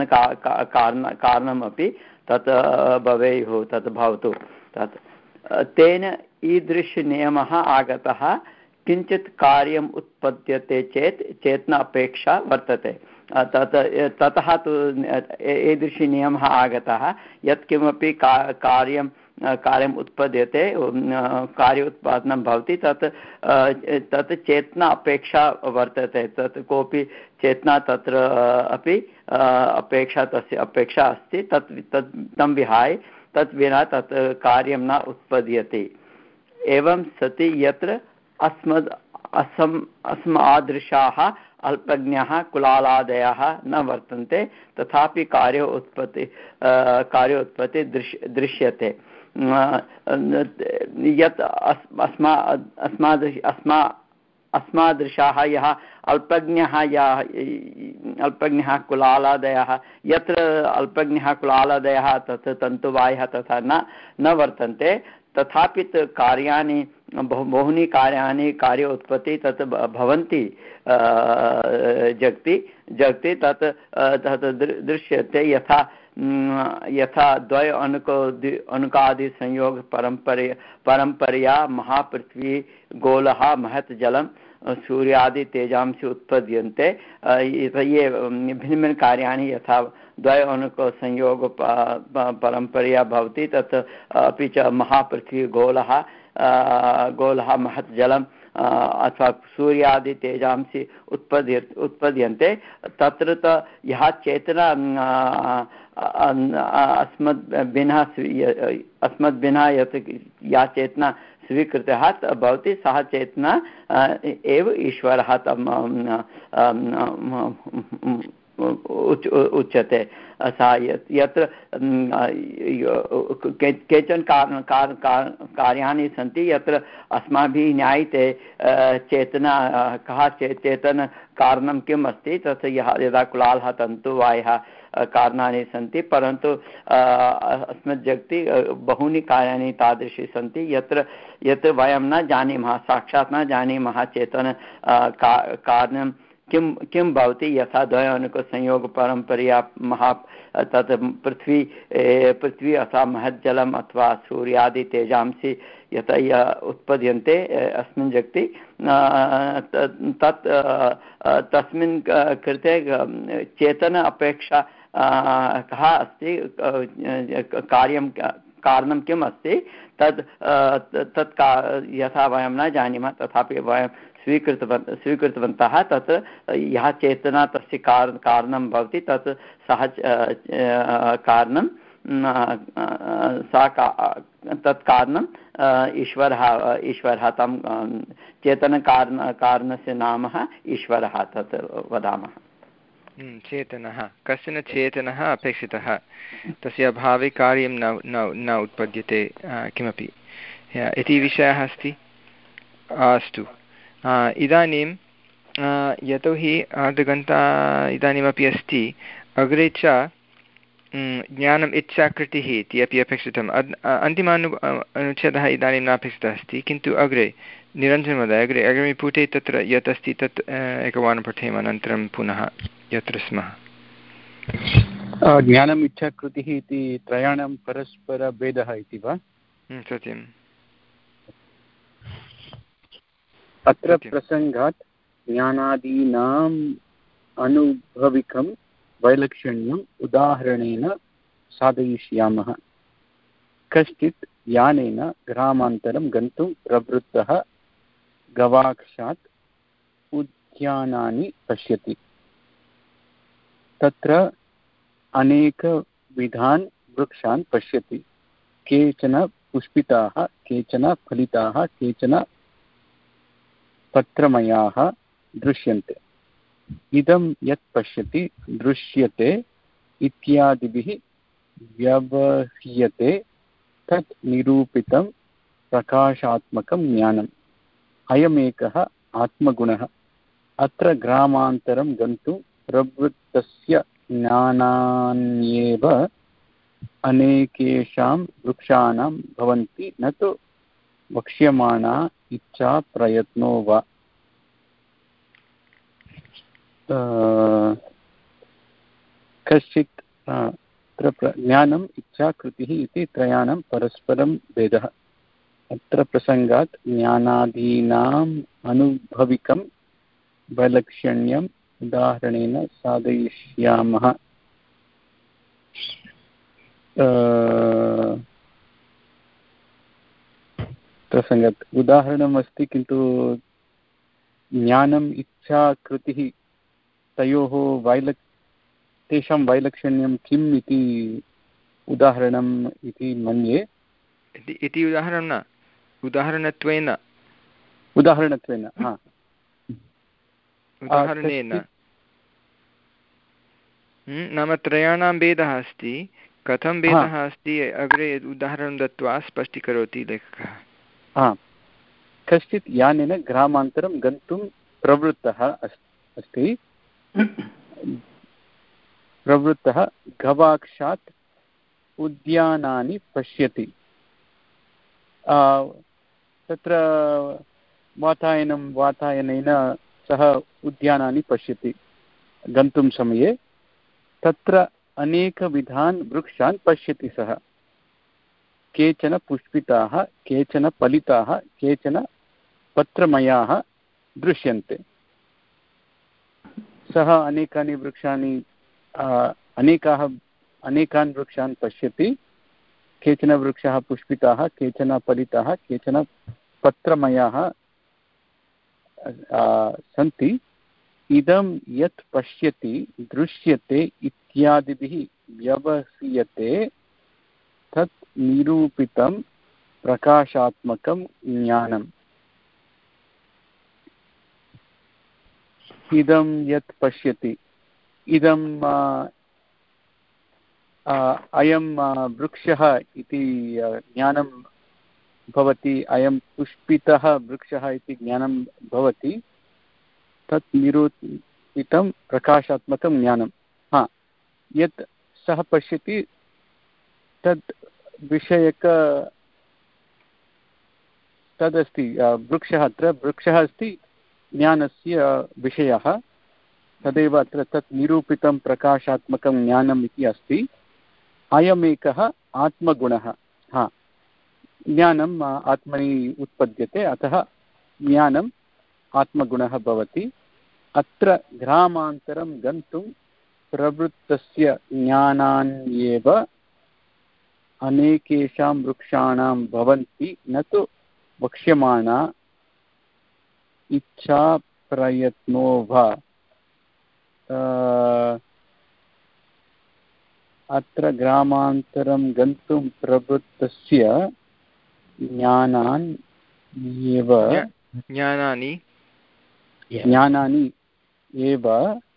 कारणमपि तत् भवेयुः, तत् भवतु। तत् तेन ईदृशनियमः आगतः। किञ्चित् कार्यम् उत्पद्यते चेत् चेतनापेक्षा वर्तते। तत् ततः तु ईदृशनियमः आगतः। यत्किमपि का कार्यं कार्यम् उत्पद्यते, कार्य उत्पादनं भवति, तत् तत् चेतना अपेक्षा वर्तते। तत् कोऽपि चेतना तत्र अपि अपेक्षा तस्य अपेक्षा अस्ति। तत् तत् तं विहाय तत् विना तत् कार्यं न उत्पद्यते। एवं सति यत्र अस्मद् असम् अस्मादृशाः अल्पज्ञाः कुलालादयः न वर्तन्ते तथापि कार्य उत्पत्ति कार्योत्पत्ति दृश्य दृश्यते। यत् अस्मा अस्मादृश अस्मा अस्मादृशाः यः अल्पज्ञः यः अल्पज्ञः कुलालादयः, यत्र अल्पज्ञः कुलालादयः तत् तन्तुवायः तथा न न वर्तन्ते, तथापि कार्याणि बहु बहूनि कार्याणि कार्य उत्पत्ति तत् भवन्ति जगति जगति तत् तत् दृश्यते। यथा यथा द्वय अणुको अणुकादि संयोग परम्परे परम्परया महापृथ्वी गोलः महत् जलं सूर्यादि तेजांसि उत्पद्यन्ते। ये भिन्न भिन्न कार्याणि यथा द्वय अणुको संयोग परम्परया भवति, तत् अपि च महापृथ्वी गोलः गोलः महत् जलम् अथवा सूर्यादि तेजांसि उत्पद्य उत्पद्यन्ते। तत्र त यः चेतना अस्मद् विना अस्मद् विना यत् या चेतना स्वीकृतः भवति, सः चेतना एव ईश्वरः तम् उच्यते। सा यत्र केचन कार्याणि सन्ति यत्र अस्माभिः ज्ञायते चेतना कः चेतन कारणं किम् अस्ति, तत् यः यदा कुलालः तन्तुवायः कारणानि सन्ति, परन्तु अस्मत् जगति बहूनि कार्याणि तादृशी सन्ति यत्र यत् वयं न जानीमः, साक्षात् न जानीमः चेतन कारणं किं किं भवति यथा द्वयोनुकसंयोगपरम्परया महा तत् पृथ्वी पृथ्वी अथवा महज्जलम् अथवा सूर्यादि तेजांसि यथा उत्पद्यन्ते अस्मिन् जगति तत् तस्मिन् कृते चेतन अपेक्षा कः अस्ति कार्यं कारणं किम् अस्ति तद् तत् का यथा वयं न जानीमः तथापि वयं स्वीकृतवन्तः स्वीकृतवन्तः तत् यः चेतना तस्य कार कारणं भवति तत् सः कारणं सा का तत् कारणं ईश्वरः ईश्वरः तं चेतनकारण कारणस्य नाम ईश्वरः तत् वदामः। चेतनः कश्चन चेतनः अपेक्षितः तस्य अभावे कार्यं न न न उत्पद्यते किमपि इति विषयः अस्ति। अस्तु इदानीं यतोहि अर्धघण्टा इदानीमपि अस्ति अग्रे च ज्ञानम् इच्छाकृतिः इति अपि अपेक्षितम् अन्तिम अनु अनुच्छेदः इदानीं नापेक्षितः अस्ति किन्तु अग्रे निरञ्जनमहोदय अग्रे अग्रिमपुटे तत्र यत् अस्ति तत् एकवारं पठेम अनन्तरं पुनः यत्र स्मः। ज्ञानम् इच्छाकृतिः इति त्रयाणां परस्परभेदः इति वा? सत्यम्। अत्र प्रसङ्गात् ज्ञानादीनाम् अनुभविकं वैलक्षण्यम् उदाहरणेन साधयिष्यामः। कश्चित् यानेन ग्रामान्तरं गन्तुं प्रवृत्तः गवाक्षात् उद्यानानि पश्यति। तत्र अनेकविधान् वृक्षान् पश्यति। केचन पुष्पिताः, केचन फलिताः, केचन पत्रमयाः दृश्यन्ते। इदं यत् पश्यति दृश्यते इत्यादिभिः व्यवह्रियते तत् निरूपितं प्रकाशात्मकं ज्ञानम्। अयमेकः आत्मगुणः। अत्र ग्रामान्तरं गन्तुं प्रवृत्तस्य ज्ञानान्येव अनेकेषां वृक्षाणां भवन्ति न तु वक्ष्यमाणा इच्छा प्रयत्नो वा। कश्चित् अत्र ज्ञानम् इच्छाकृतिः इति त्रयाणां परस्परं भेदः। अत्र प्रसङ्गात् ज्ञानादीनाम् अनुभविकं वैलक्षण्यम् उदाहरणेन साधयिष्यामः। प्रसङ्गात् उदाहरणम् अस्ति किन्तु ज्ञानम् इच्छाकृतिः तयोः वैलक् तेषां वैलक्षण्यं किम् इति उदाहरणम् इति मन्ये। इति उदाहरणं न उदाहरणत्वेन उदाहरणत्वेन हा उदाहरणेन नाम त्रयाणां भेदः अस्ति। कथं भेदः अस्ति अग्रे उदाहरणं दत्त्वा स्पष्टीकरोति लेखकः। हा कश्चित् यानेन ग्रामान्तरं गन्तुं प्रवृत्तः अस्ति। प्रवृत्तः गवाक्षात् उद्यानानि पश्यति। तत्र वातायनं वातायनेन सह उद्यानानि पश्यति गन्तुं समये। तत्र अनेकविधान् वृक्षान् पश्यति सः। केचन पुष्पिताः, केचन फलिताः, केचन पत्रमयाः दृश्यन्ते। सः अनेकानि वृक्षाणि अनेकाः अनेकान् वृक्षान् पश्यति। केचन वृक्षाः पुष्पिताः, केचन फलिताः, केचन पत्रमयाः सन्ति। इदं यत् पश्यति दृश्यते इत्यादिभिः व्यवह्रियते तत् निरूपितं प्रकाशात्मकं ज्ञानम्। इदं यत् पश्यति इदं अयं वृक्षः इति ज्ञानं भवति। अयं पुष्पितः वृक्षः इति ज्ञानं भवति। तत् निरूपितं प्रकाशात्मकं ज्ञानं। हा यत् सः पश्यति तद् विषयक तदस्ति वृक्षः। अत्र वृक्षः अस्ति ज्ञानस्य विषयः। तदेव अत्र तत् निरूपितं प्रकाशात्मकं ज्ञानम् इति अस्ति। अयमेकः आत्मगुणः। हा, ज्ञानम् आत्मनि उत्पद्यते, अतः ज्ञानम् आत्मगुणः भवति। अत्र ग्रामान्तरं गन्तुं प्रवृत्तस्य ज्ञानान्येव अनेकेषां वृक्षाणां भवन्ति, न तु वक्ष्यमाणा इच्छा प्रयत्नो वा। अत्र ग्रामान्तरं गन्तुं प्रवृत्तस्य ज्ञानान् एव ज्ञानानि ज्ञानानि एव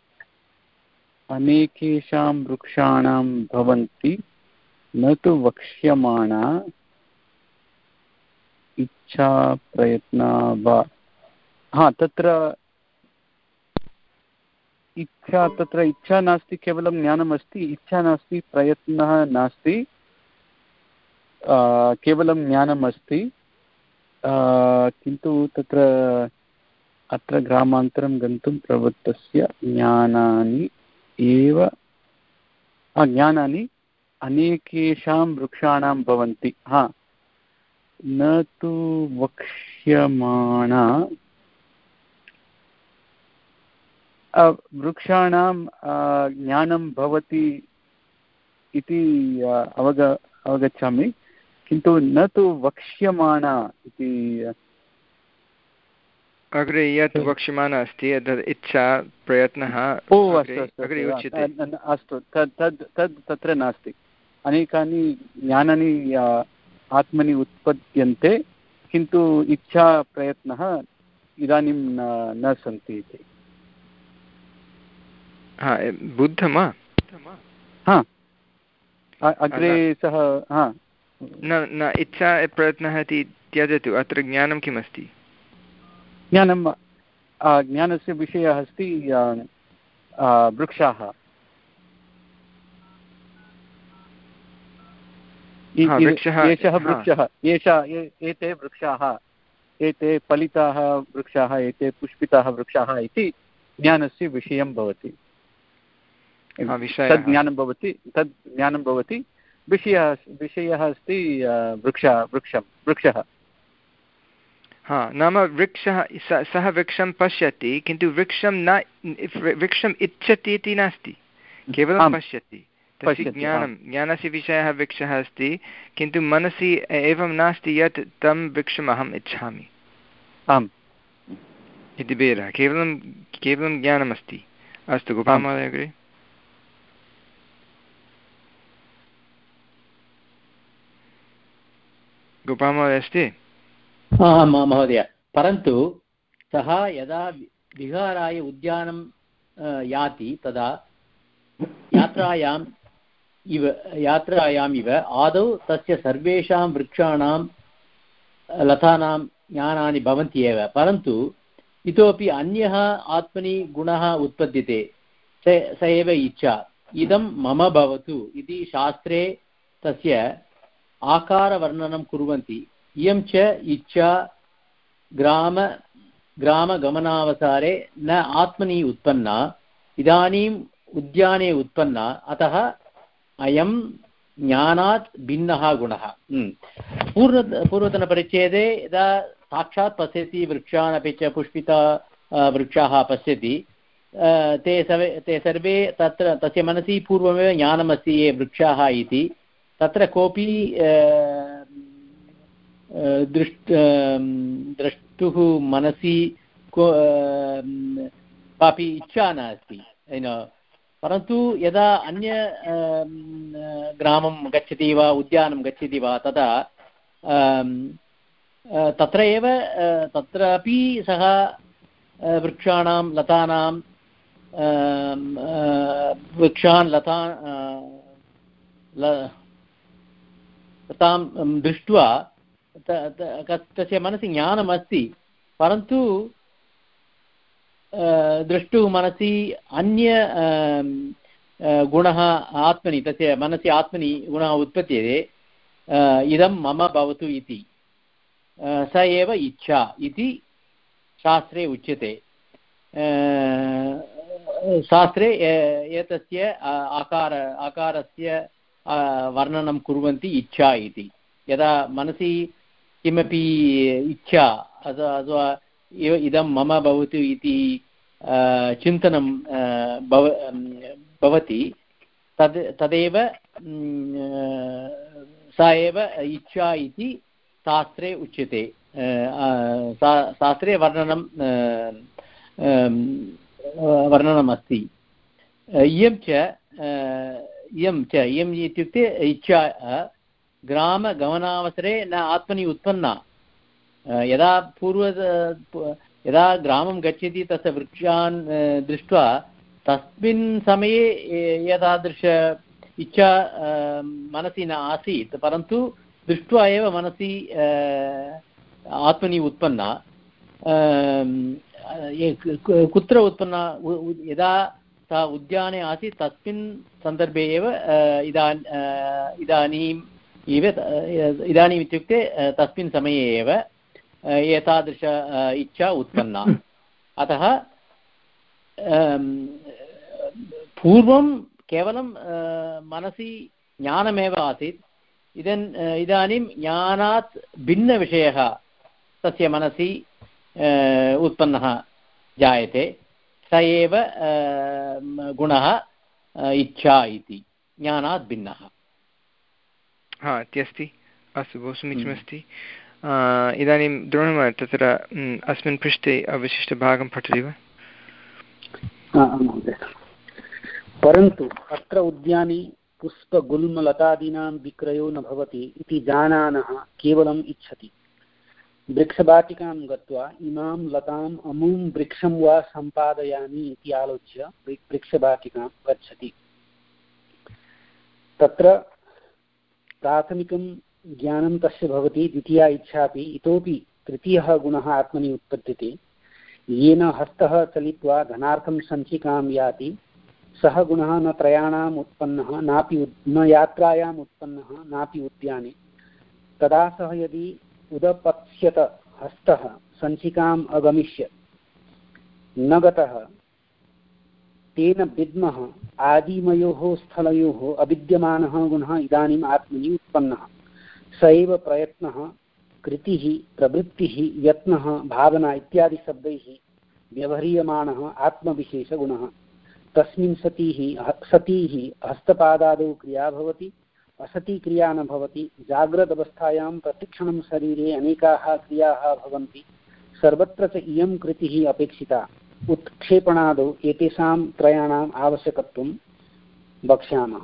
अनेकेषां वृक्षाणां भवन्ति, न तु वक्ष्यमाणा इच्छा प्रयत्ना वा। हा, तत्र इच्छा तत्र इच्छा नास्ति, केवलं ज्ञानमस्ति, इच्छा नास्ति, प्रयत्नः नास्ति, केवलं ज्ञानम् अस्ति। किन्तु तत्र अत्र ग्रामान्तरं गन्तुं प्रवृत्तस्य ज्ञानानि एव ज्ञानानि अनेकेषां वृक्षाणां भवन्ति। हा, न तु वक्ष्यमाणा वृक्षाणां ज्ञानं भवति इति अवग अवगच्छामि, किन्तु न तु वक्ष्यमाणा इति। अग्रे यत् वक्ष्यमाणः अस्ति तद् इच्छा प्रयत्नः अग्रे उच्यते। अस्तु, तद् तद् तद् तत्र नास्ति। अनेकानि ज्ञानानि आत्मनि उत्पद्यन्ते, किन्तु इच्छा प्रयत्नः इदानीं न सन्ति इति। हा, बुद्धं वा? हा, अग्रे सः हा न न इच्छा प्रयत्नः इति त्यजतु। अत्र ज्ञानं किमस्ति? ज्ञानं ज्ञानस्य विषयः अस्ति वृक्षाः। एषः वृक्षः, एषा एते वृक्षाः, एते फलिताः वृक्षाः, एते पुष्पिताः वृक्षाः इति ज्ञानस्य विषयं भवति। तद् ज्ञानं भवति तद् ज्ञानं भवति विषयः विषयः अस्ति वृक्ष वृक्षं वृक्षः। हा, नाम वृक्षः, सः वृक्षं पश्यति, किन्तु वृक्षं न वृक्षम् इच्छति इति नास्ति, केवलं पश्यति। तस्य ज्ञानं, ज्ञानस्य विषयः वृक्षः अस्ति, किन्तु मनसि एवं नास्ति यत् तं वृक्षम् अहम् इच्छामि। आम् इति भेदः, केवलं केवलं ज्ञानमस्ति। अस्तु, गोपालमहोदय अग्रे। गोपालमहोदय अस्ति? महोदय, परन्तु सः यदा विहाराय उद्यानं याति तदा यात्रायाम् इव यात्रायाम् इव आदौ तस्य सर्वेषां वृक्षाणां लतानां ज्ञानानि भवन्ति एव, परन्तु इतोपि अन्यः आत्मनि गुणः उत्पद्यते, स स एव इच्छा। इदं मम भवतु इति शास्त्रे तस्य आकारवर्णनं कुर्वन्ति। इयं च इच्छा ग्राम ग्रामगमनावसरे न आत्मनि उत्पन्ना, इदानीम् उद्याने उत्पन्ना, अतः अयं ज्ञानात् भिन्नः गुणः। पूर्व पूर्वतनपरिच्छेदे यदा साक्षात् पश्यति वृक्षान्, अपि च पुष्पिता वृक्षाः पश्यति, ते सर्वे ते सर्वे तत्र तस्य मनसि पूर्वमेव ज्ञानमस्ति ये वृक्षाः इति। तत्र कोऽपि दृष्ट द्रष्टुः मनसि को कापि इच्छा नास्ति, परन्तु यदा अन्य ग्रामं गच्छति वा उद्यानं गच्छति वा तदा तत्र एव तत्रापि सः वृक्षाणां लतानां वृक्षान् लता लतां दृष्ट्वा तस्य मनसि ज्ञानमस्ति, परन्तु द्रष्टुः मनसि अन्य गुणः आत्मनि तस्य मनसि आत्मनि गुणः उत्पद्यते, इदं मम भवतु इति, स एव इच्छा इति शास्त्रे उच्यते। शास्त्रे एतस्य आकार आकारस्य वर्णनं कुर्वन्ति इच्छा इति। यदा मनसि किमपि इच्छा अथवा इदं मम भवतु इति चिन्तनं भवति, तद् तदेव सा एव इच्छा इति शास्त्रे उच्यते। शास्त्रे वर्णनं वर्णनमस्ति। इयं च इयं च इयम् इत्युक्ते इच्छा ग्रामगमनावसरे न आत्मनि उत्पन्ना। यदा पूर्व यदा ग्रामं गच्छति तस्य वृक्षान् दृष्ट्वा तस्मिन् समये एतादृश इच्छा मनसि न आसीत्, परन्तु दृष्ट्वा एव मनसि आत्मनि उत्पन्ना। कुत्र उत्पन्ना? यदा सा उद्याने आसीत् तस्मिन् सन्दर्भे एव इदा इदानीम् इव इदानीम् इत्युक्ते तस्मिन् समये एव एतादृश इच्छा उत्पन्ना। अतः पूर्वं केवलं मनसि ज्ञानमेव आसीत्, इदन् इदानीं ज्ञानात् भिन्नविषयः तस्य मनसि उत्पन्नः जायते, स एव गुणः इच्छा इति, ज्ञानात् भिन्नः। हा इत्यस्ति। अस्तु, बहु समीचीनमस्ति। इदानीं द्रोणमहोदय तत्र अस्मिन् पृष्ठे अवशिष्टभागं पठति वा? महोदय, परन्तु अत्र उद्याने पुष्पगुल्मलतादीनां विक्रयो न भवति इति जानानः केवलम् इच्छति। वृक्षवाटिकां गत्वा इमां लताम् अमुं वृक्षं वा सम्पादयामि इति आलोच्य वृक्षवाटिकां गच्छति। तत्र प्राथमिकं ज्ञानं तस्य भवति, द्वितीया इच्छापि, इतोपि तृतीयः गुणः आत्मनि उत्पद्यते, येन हस्तः चलित्वा धनार्थं सञ्चिकां याति। सः गुणः न त्रयाणाम् उत्पन्नः, नापि न यात्रायाम् उत्पन्नः, नापि उद्याने। तदा सः यदि उदपत्स्यत हस्तः सञ्चिकाम् अगमिष्य न गतः, तेन विद्मः आदिमयोः स्थलयोः अविद्यमानः गुणः इदानीम् आत्मनि उत्पन्नः। स एव प्रयत्नः, कृतिः, प्रवृत्तिः, यत्नः, भावना इत्यादि शब्दैः व्यवह्रियमाणः आत्मविशेषगुणः। तस्मिन् सतीः सतीः हस्तपादादौ क्रिया भवति, असती क्रिया न भवति। जाग्रत् अवस्थायां प्रतिक्षणं शरीरे अनेकाः क्रियाः भवन्ति, सर्वत्र च इयं कृतिः अपेक्षिता। उत्क्षेपणादौ एतेषां त्रयाणाम् आवश्यकत्वं वक्ष्यामः।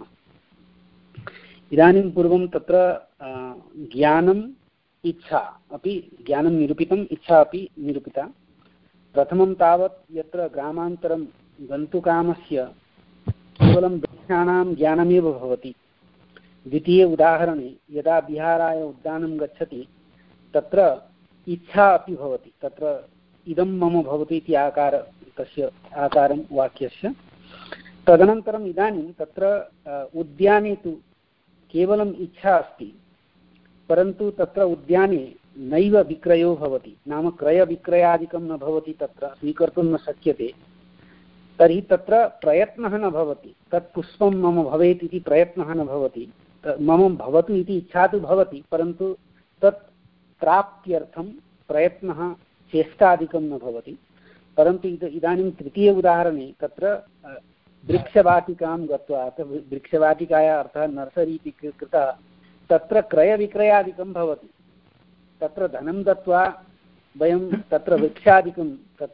इदानीं पूर्वं तत्र ज्ञानम् इच्छा अपि ज्ञानं निरूपितम्, इच्छा अपि निरूपिता। प्रथमं तावत् यत्र ग्रामान्तरं गन्तुकामस्य केवलं वृक्षाणां ज्ञानमेव भवति। द्वितीये उदाहरणे यदा विहाराय उद्यानं गच्छति तत्र इच्छा अपि भवति, तत्र इदं मम भवति इति आकार तस्य आकारं वाक्यस्य। तदनन्तरम् इदानीं तत्र उद्याने तु केवलम् इच्छा अस्ति, परन्तु तत्र उद्याने नैव विक्रयो भवति, नाम क्रयविक्रयादिकं न भवति, तत्र स्वीकर्तुं न शक्यते। तर्हि तत्र प्रयत्नः न भवति, तत् पुष्पं मम भवेत् इति प्रयत्नः न भवति। मम भवतु इति इच्छा तु भवति, परन्तु तत् प्राप्त्यर्थं प्रयत्नः चेष्टादिकं न भवति। परन्तु इदानीं तृतीय उदाहरणे तत्र वृक्षवाटिकां गत्वा, वृक्षवाटिकायाः अर्थः नर्सरी इति कृतः, तत्र क्रयविक्रयादिकं भवति। तत्र धनं दत्वा वयं तत्र वृक्षादिकं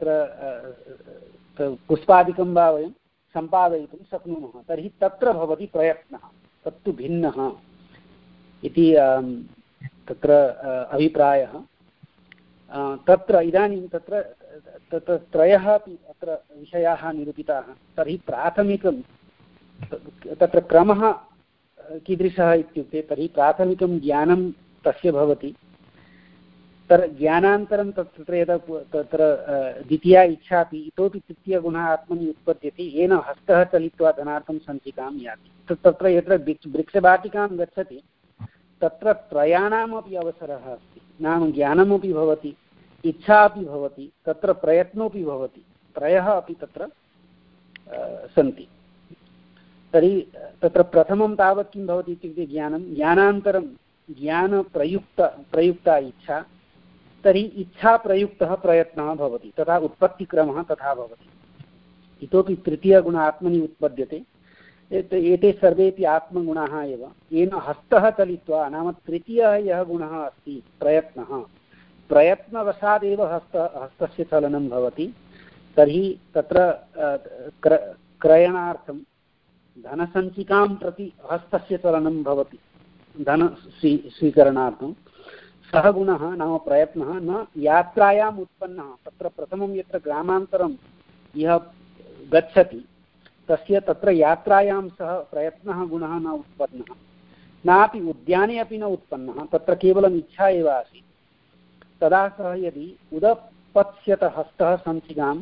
तत्र पुष्पादिकं वा वयं सम्पादयितुं शक्नुमः। तर्हि तत्र भवति प्रयत्नः, तत्तु भिन्नः इति तत्र अभिप्रायः। तत्र इदानीं तत्र तत्र त्रयः अपि अत्र विषयाः निरूपिताः। तर्हि प्राथमिकं तत्र क्रमः कीदृशः इत्युक्ते, तर्हि प्राथमिकं ज्ञानं तस्य भवति, तर् ज्ञानान्तरं तत्र यदा तत्र द्वितीया इच्छापि, इतोपि तृतीयगुणः आत्मनि उत्पद्यते, येन हस्तः चलित्वा धनार्थं सञ्चिकां याति। तत्र यत्र वृक्षवाटिकां गच्छति तत्र त्रयाणामपि अवसरः अस्ति, नाम ज्ञानमपि भवति, इच्छा अपि भवति, तत्र प्रयत्नोपि भवति, त्रयः अपि तत्र सन्ति। तर्हि तत्र प्रथमं तावत् किं भवति इत्युक्ते ज्ञानं, ज्ञानान्तरं ज्ञानप्रयुक्त प्रयुक्ता इच्छा, तर्हि इच्छाप्रयुक्तः प्रयत्नः भवति, तथा उत्पत्तिक्रमः तथा भवति। इतोपि तृतीयगुण आत्मनि उत्पद्यते। एते सर्वेपि आत्मगुणाः एव। येन हस्तः चलित्वा, नाम तृतीयः यः गुणः अस्ति प्रयत्नः, प्रयत्नवशादेव हस्त हस्तस्य चलनं भवति। तर्हि तत्र क्र क्रयणार्थं धनसञ्चिकां प्रति हस्तस्य चलनं भवति, धन स्वी स्वीकरणार्थं। सः गुणः नाम प्रयत्नः न यात्रायाम् उत्पन्नः। तत्र प्रथमं यत्र ग्रामान्तरं यः गच्छति तस्य तत्र यात्रायां सः प्रयत्नः गुणः न उत्पन्नः, नापि उद्याने अपि न उत्पन्नः, तत्र केवलम् इच्छा एव आसीत्। तदा सः यदि उदपत्स्यत हस्तः सञ्चिकां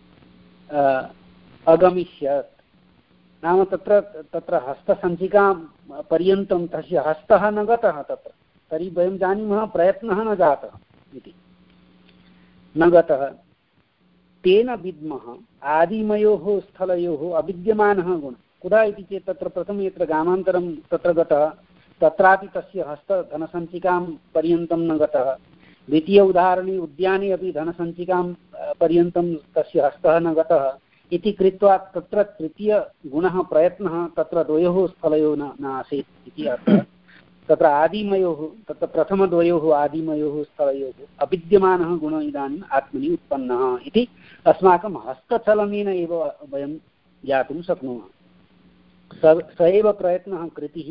अगमिष्यत्, नाम तत्र तत्र हस्तसञ्चिकां पर्यन्तं तस्य हस्तः न गतः तत्र, तर्हि वयं जानीमः प्रयत्नः न जातः इति, न गतः। तेन विद्मः आदिमयोः स्थलयोः अविद्यमानः गुणः। कुतः इति चेत् तत्र प्रथमं यत्र ग्रामान्तरं तत्र गतः तत्रापि तस्य हस्तधनसञ्चिकां पर्यन्तं न गतः। द्वितीय उदाहरणे उद्याने अपि धनसञ्चिकां पर्यन्तं तस्य हस्तः न गतः इति कृत्वा तत्र तृतीयगुणः प्रयत्नः तत्र द्वयोः स्थलयोः न न आसीत् इति अर्थः। तत्र आदिमयोः, तत्र प्रथमद्वयोः आदिमयोः स्थलयोः अविद्यमानः गुणः इदानीम् आत्मनि उत्पन्नः इति अस्माकं हस्तचलनेन एव वयं ज्ञातुं शक्नुमः। स स एव प्रयत्नः कृतिः,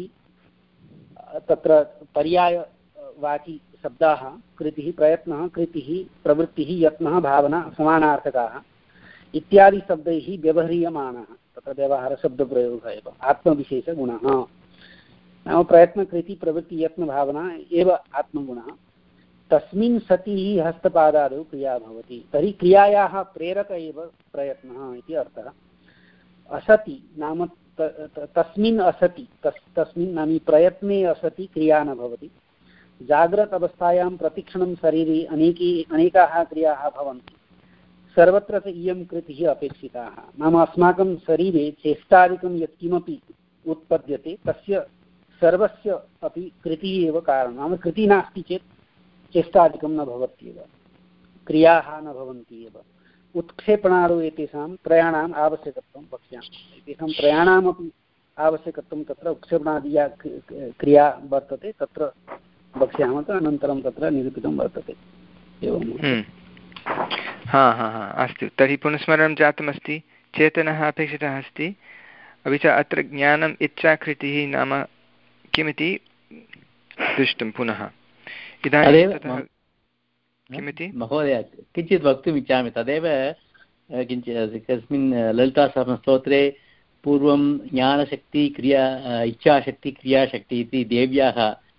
तत्र पर्यायवाची शब्दाः कृतिः, प्रयत्नः, कृतिः, प्रवृत्तिः, यत्नः, भावना समानार्थकाः इत्यादि शब्दैः व्यवह्रियमाणः। तत्र व्यवहारशब्दप्रयोगः एव आत्मविशेषगुणः। नाम प्रयत्नकृति प्रवृत्ति यत्न भावना एव आत्मगुणः। तस्मिन् सति हि हस्तपादादौ क्रिया भवति। तर्हि क्रियायाः प्रेरक एव प्रयत्नः इति अर्थः। असति नाम तस्मिन् असति, तस् तस्मिन् नाम प्रयत्ने असति क्रिया न भवति। जाग्रत् अवस्थायां प्रतिक्षणं शरीरे अनेके अनेकाः क्रियाः भवन्ति। सर्वत्र च इयं कृतिः अपेक्षिताः। नाम अस्माकं शरीरे चेष्टादिकं यत्किमपि उत्पद्यते तस्य सर्वस्य अपि कृतिः एव कारणं। नाम कृतिः नास्ति चेत् चेष्टादिकं न भवत्येव, क्रियाः न भवन्ति एव। उत्क्षेपणादौ एतेषां त्रयाणाम् आवश्यकत्वं वक्ष्यामि। एतेषां त्रयाणामपि आवश्यकत्वं तत्र उत्क्षेपणादि या क्रिया वर्तते तत्र वक्ष्यामः, अनन्तरं तत्र निरूपितं वर्तते। एवं। हा हा हा अस्तु। तर्हि पुनस्मरणं जातमस्ति, चेतनः अपेक्षितः अस्ति, अपि च अत्र ज्ञानम् इच्छाकृतिः नाम किमिति दृष्टं पुनः। इदानीं किमिति महोदय किञ्चित् वक्तुम् इच्छामि। तदेव किञ्चित् कस्मिन् ललितासहस्रस्तोत्रे पूर्वं ज्ञानशक्ति क्रिया इच्छाशक्ति क्रियाशक्ति इति देव्याः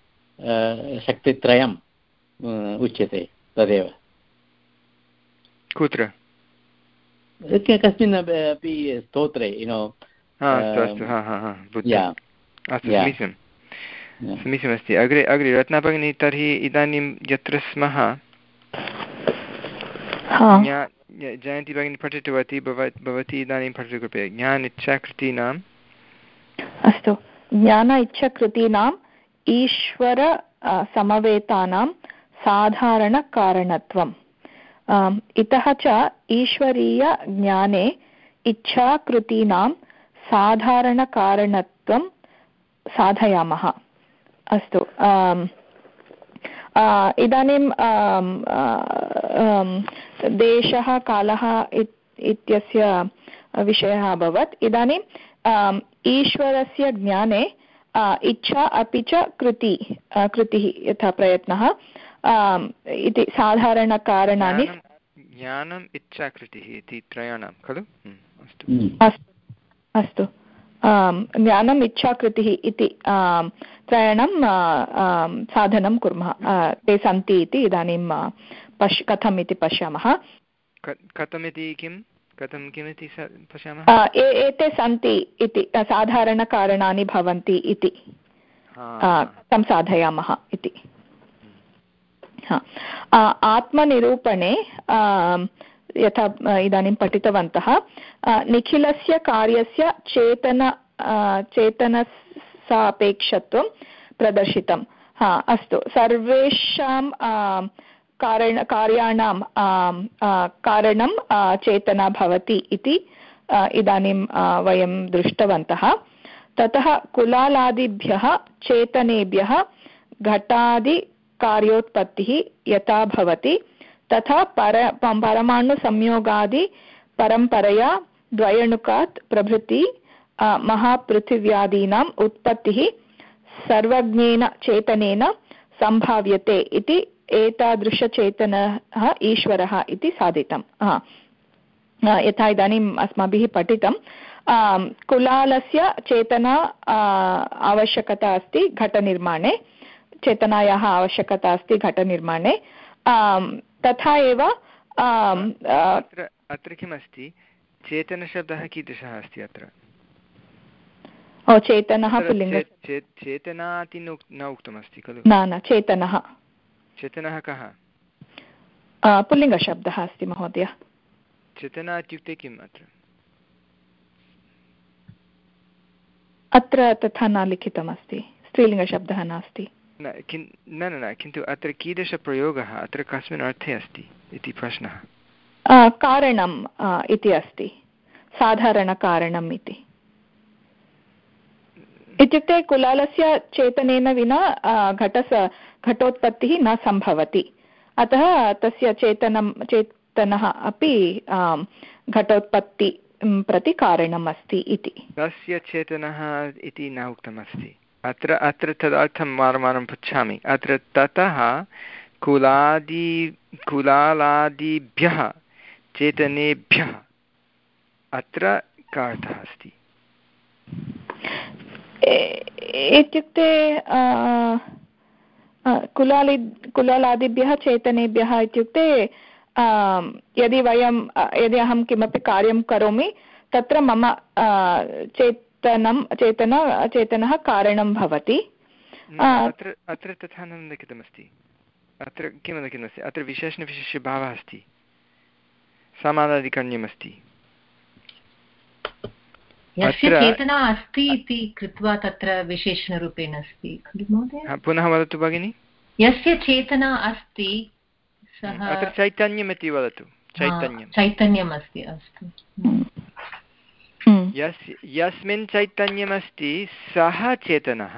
शक्तित्रयम् उच्यते। तदेव कुत्र कस्मिन् अपि स्तोत्रे युनो। अस्तु समीचीनं समीचीनमस्ति। अग्रे अग्रे रत्नाभगिनी, तर्हि इदानीं यत्र स्मः जयन्ती भगिनी पठितवती, भवती इदानीं पठतु कृपया। ज्ञान इच्छाकृतीनाम् अस्तु। ज्ञान इच्छाकृतीनाम् ईश्वर समवेतानां साधारणकारणत्वम्। इतः च ईश्वरीयज्ञाने इच्छाकृतीनां साधारणकारणत्वं साधयामः। अस्तु। इदानीं देशः कालः इत्यस्य विषयः अभवत्। इदानीं ईश्वरस्य ज्ञाने इच्छा अपि च कृति कृतिः यथा प्रयत्नः इति साधारणकारणानि। ज्ञानम् इच्छाकृतिः इति त्रयाणां खलु? अस्तु अस्तु। ज्ञानम् इच्छाकृतिः इति त्रयाणां साधनं कुर्मः। ते सन्ति इति इदानीं पश् कथम् इति पश्यामः। कथमिति किं कथं किमिति पश्यामः। एते सन्ति इति साधारणकारणानि भवन्ति इति कथं साधयामः इति। आत्मनिरूपणे यथा इदानीं पठितवन्तः निखिलस्य कार्यस्य चेतन चेतनसापेक्षत्वं प्रदर्शितं। हा अस्तु, सर्वेषां कारण कार्याणां कारणं चेतना भवति इति इदानीं वयं दृष्टवन्तः। ततः कुलालादिभ्यः चेतनेभ्यः घटादिकार्योत्पत्तिः यथा भवति तथा पर परमाणुसंयोगादि परम्परया द्वयणुकात् प्रभृति महापृथिव्यादीनाम् उत्पत्तिः सर्वज्ञेन चेतनेन सम्भाव्यते इति एतादृशचेतनः ईश्वरः इति साधितम्। यथा इदानीम् अस्माभिः पठितं कुलालस्य चेतना आवश्यकता अस्ति घटनिर्माणे, चेतनायाः आवश्यकता अस्ति घटनिर्माणे। तथा एव अत्र किमस्ति, चेतनशब्दः कीदृशः अस्ति अत्र? ओ चेतनः पुल्लिङ्ग, चेतना इति न उक्तमस्ति खलु? न न चेतनः। चेतनः कः? पुल्लिङ्गशब्दः अस्ति महोदय। चेतना इत्युक्ते किम् अत्र? अत्र तथा न लिखितमस्ति, स्त्रीलिङ्गशब्दः नास्ति। न किन् न न किन्तु अत्र कीदृशप्रयोगः, अत्र कस्मिन् अर्थे अस्ति इति प्रश्नः। कारणम् इति अस्ति, साधारणकारणम् इति। इत्युक्ते कुलालस्य चेतनेन विना घटस घटोत्पत्तिः न सम्भवति, अतः तस्य चेतनं चेतनः अपि घटोत्पत्ति प्रति कारणम् अस्ति इति। तस्य चेतनः इति न उक्तमस्ति अत्र। अत्र तदर्थं वारं वारं पृच्छामि। अत्र ततः कुलादि कुलालादिभ्यः चेतनेभ्यः, अत्र का अर्थः अस्ति? इत्युक्ते कुलालि कुलालादिभ्यः चेतनेभ्यः इत्युक्ते यदि वयं यदि अहं किमपि कार्यं करोमि तत्र मम चेतनं चेतन चेतनः कारणं भवति। अत्र अत्र तथा न लिखितमस्ति। अत्र किं लिखितमस्ति? अत्र विशेषणविशेषभावः अस्ति, समानाधिकरण्यमस्ति। यस्य चेतना अस्ति इति कृत्वा तत्र विशेषणरूपेण अस्ति खलु महोदय? पुनः वदतु भगिनि। यस्य चेतना अस्ति सः, अत्र चैतन्यम् इति वदतु। चैतन्यं चैतन्यम् अस्ति। अस्तु, यस् यस्मिन् चैतन्यमस्ति सः चेतनः।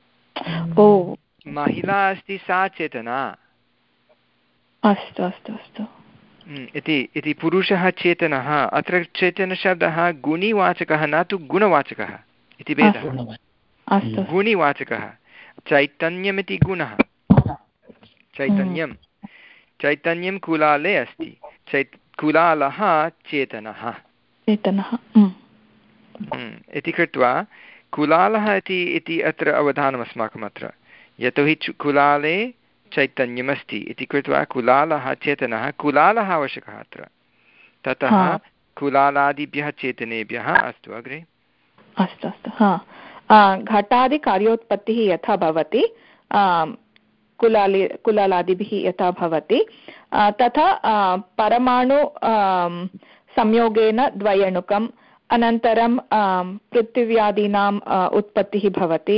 महिला अस्ति सा चेतना। अस्तु अस्तु अस्तु इति इति पुरुषः चेतनः। अत्र चेतनशब्दः गुणिवाचकः न तु गुणवाचकः इति भेदः। गुणिवाचकः, चैतन्यमिति गुणः। चैतन्यं चैतन्यं कुलाले अस्ति, चैत् कुलालः चेतनः चेतनः इति कृत्वा कुलालः इति इति अत्र अवधानम् अस्माकम् अत्र। यतोहि कुलाले चैतन्यमस्ति इति कृत्वा कुलालः चेतनः, कुलालः आवश्यकः अत्र। ततः कुलालादिभ्यः चेतनेभ्यः। अस्तु अग्रे। अस्तु अस्तु हा घटादिकार्योत्पत्तिः यथा भवति कुलालि कुलालादिभिः यथा भवति तथा परमाणु संयोगेन द्वयणुकम् अनन्तरं पृथिव्यादीनाम् उत्पत्तिः भवति।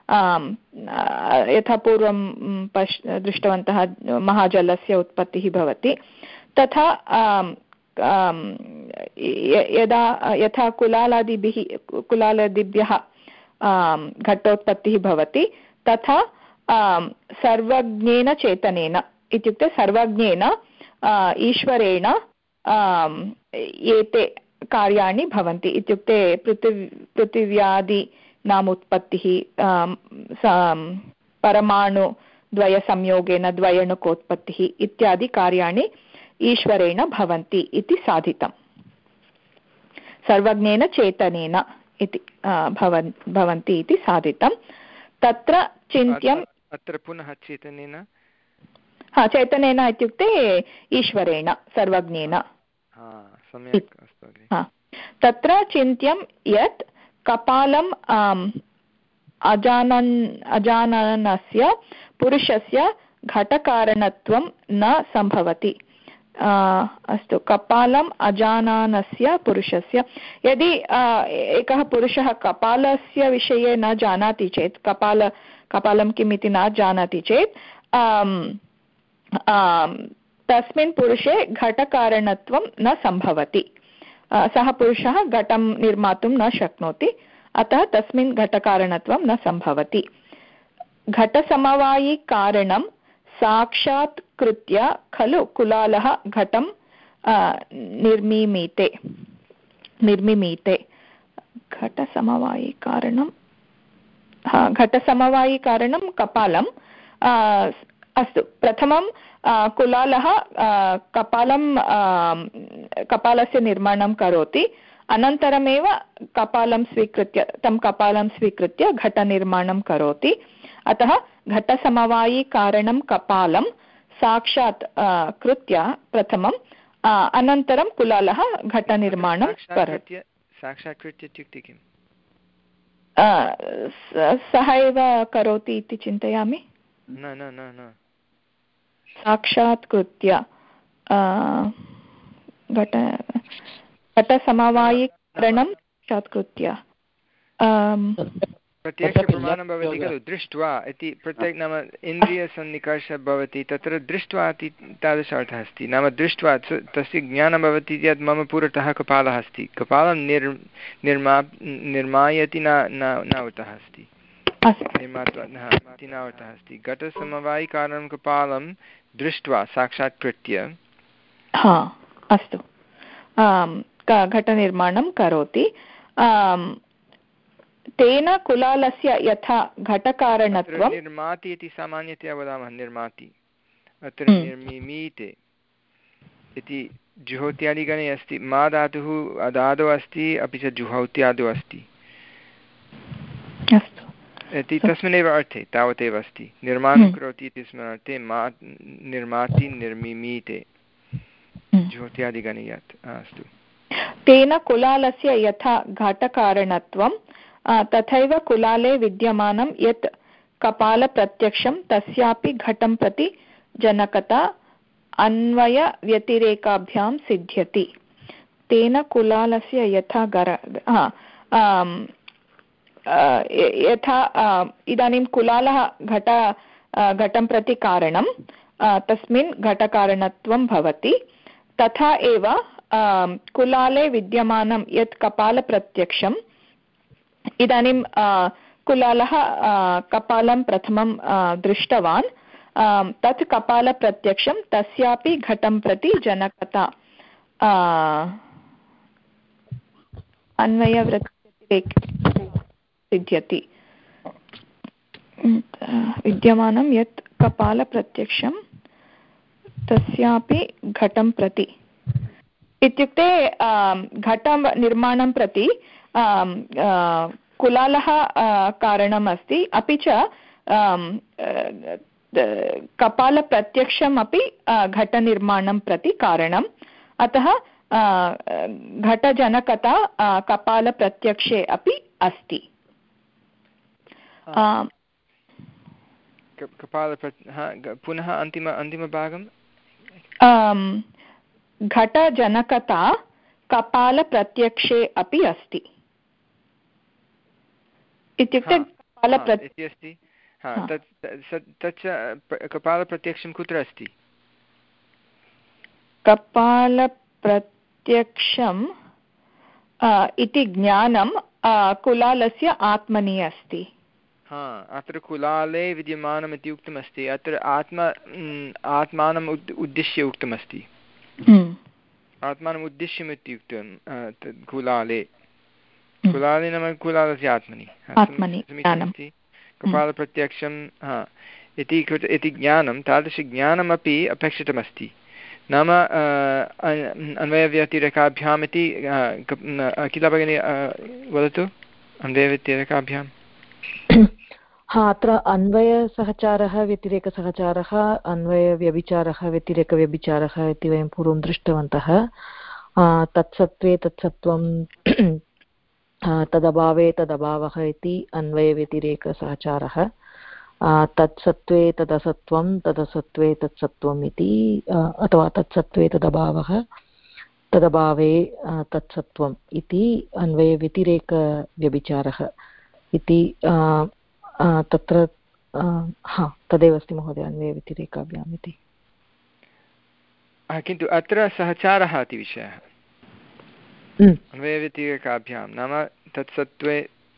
यथा पूर्वं पश् दृष्टवन्तः महाजलस्य उत्पत्तिः भवति। तथा यदा यथा कुलालादिभिः कुलालादिभ्यः घटोत्पत्तिः भवति तथा सर्वज्ञेन चेतनेन इत्युक्ते सर्वज्ञेन ईश्वरेण एते कार्याणि भवन्ति। इत्युक्ते पृथिवी पृथिव्यादीनाम् उत्पत्तिः परमाणुद्वयसंयोगेन द्वयणुकोत्पत्तिः इत्यादि कार्याणि ईश्वरेण भवन्ति इति साधितम्। सर्वज्ञेन चेतनेन इति भवन्ति इति साधितं। तत्र चिन्त्यम् अत्र पुनः चेतनेन हा चैतन्येन इत्युक्ते ईश्वरेण सर्वज्ञेन। तत्र चिन्त्यं यत् कपालम् अजानन् अजाननस्य पुरुषस्य घटकारणत्वं न सम्भवति। अस्तु कपालम् अजानानस्य पुरुषस्य यदि एकः पुरुषः कपालस्य विषये न जानाति चेत् कपाल कपालं किम् इति न जानाति चेत् तस्मिन् पुरुषे घटकारणत्वं न सम्भवति सः पुरुषः घटं निर्मातुं न शक्नोति अतः तस्मिन् घटकारणत्वं न सम्भवति घटसमवायिकारणं साक्षात् कृत्य खलु कुलालः घटं निर्मिमीते निर्मिमीते घटसमवायिकारणं घटसमवायिकारणं कपालं अस्तु प्रथमं कुलालः कपालं कपालस्य निर्माणं करोति अनन्तरमेव कपालं स्वीकृत्य तं कपालं स्वीकृत्य घटनिर्माणं करोति अतः घटसमवायिकारणं कपालं साक्षात् कृत्य प्रथमम् अनन्तरं कुलालः घटनिर्माणं करोति साक्षात् कृत्य इत्युक्ते किम् सः एव करोति इति चिन्तयामि न न न न साक्षात् कृत्य घट घटसमवायिकरणं साक्षात् कृत्य प्रत्यक्षप्रमाणं भवति खलु दृष्ट्वा इति प्रत्यक् नाम इन्द्रियसन्निकर्षः भवति तत्र दृष्ट्वा इति तादृश अर्थः अस्ति नाम दृष्ट्वा तस्य ज्ञानं भवति यत् मम पुरतः कपालः अस्ति कपालं निर् निर्मा निर्मायति न न उतः अस्ति निर्मात्वा न उतः अस्ति घटसमवायिकारणं कपालं दृष्ट्वा साक्षात्कृत्य हा अस्तु घटनिर्माणं करोति तेन कुलालस्य यथा घटकारणत्वं निर्माति इति सामान्यतया वदामः निर्माति अत्र निर्मिमीते इति जुहोत्यादिगणे अस्ति मा धातुः अदादौ अस्ति अपि च जुहौत्यादौ अस्ति इति तस्मिन्नेव अर्थे तावदेव अस्ति निर्माणं करोति इत्यस्मिन् अर्थे मा निर्माति निर्मिमीते जुहोत्यादिगणे यत् अस्तु तेन कुलालस्य यथा घटकारणत्वं तथैव कुलाले विद्यमानं यत् कपालप्रत्यक्षं तस्यापि घटं प्रति जनकता अन्वयव्यतिरेकाभ्यां सिद्ध्यति तेन कुलालस्य यथा गर यथा इदानीं कुलालः घट घटं प्रति कारणं तस्मिन् घटकारणत्वं भवति तथा एव कुलाले विद्यमानं यत् कपालप्रत्यक्षं इदानीं कुलालः कपालं प्रथमं दृष्टवान् तत् कपालप्रत्यक्षं तस्यापि घटं प्रति जनकता अन्वयव्यतिरेके सिद्ध्यति विद्यमानं यत् कपालप्रत्यक्षं तस्यापि घटं प्रति इत्युक्ते घटं निर्माणं प्रति कुलालः कारणम् अस्ति अपि च कपालप्रत्यक्षम् अपि घटनिर्माणं प्रति कारणम् अतः घटजनकता कपालप्रत्यक्षे अपि अस्ति पुनः अन्तिम अन्तिमभागं घटजनकता कपालप्रत्यक्षे अपि अस्ति इत्युक्ते इति अस्ति तच्च कपालप्रत्यक्षं कुत्र अस्ति कपालप्रत्यक्षम् इति ज्ञानं कुलालस्य आत्मनि अस्ति हा अत्र कुलाले विद्यमानम् इति उक्तमस्ति अत्र आत्मा आत्मानम् उद्दिश्य उक्तमस्ति आत्मानम् उद्दिश्यम् इत्युक्तं तद् कुलाले कुलाले नाम कुलालस्य आत्मनि समीचीनमस्ति कपालप्रत्यक्षं हा इति कृत इति ज्ञानं तादृशज्ञानमपि अपेक्षितमस्ति नाम अन्वयव्यतिरेकाभ्याम् इति अखिला भगिनी वदतु अन्वयव्यतिरेकाभ्याम् हा अत्र अन्वयसहचारः व्यतिरेकसहचारः अन्वयव्यभिचारः व्यतिरेकव्यभिचारः इति वयं पूर्वं दृष्टवन्तः तत्सत्त्वे तत्सत्त्वं तदभावे तदभावः इति अन्वयव्यतिरेकसहचारः तत्सत्त्वे तदसत्त्वं तदसत्त्वे तत्सत्त्वम् इति अथवा तत्सत्त्वे तदभावः तदभावे तत्सत्त्वम् इति अन्वयव्यतिरेकव्यभिचारः इति तत्र हा तदेव अस्ति महोदय अन्वयव्यतिरेकाभ्याम् इति। किन्तु अत्र सहचारः इति विषयः अन्वयव्यतिरेकाभ्यां नाम तत्सत्त्वे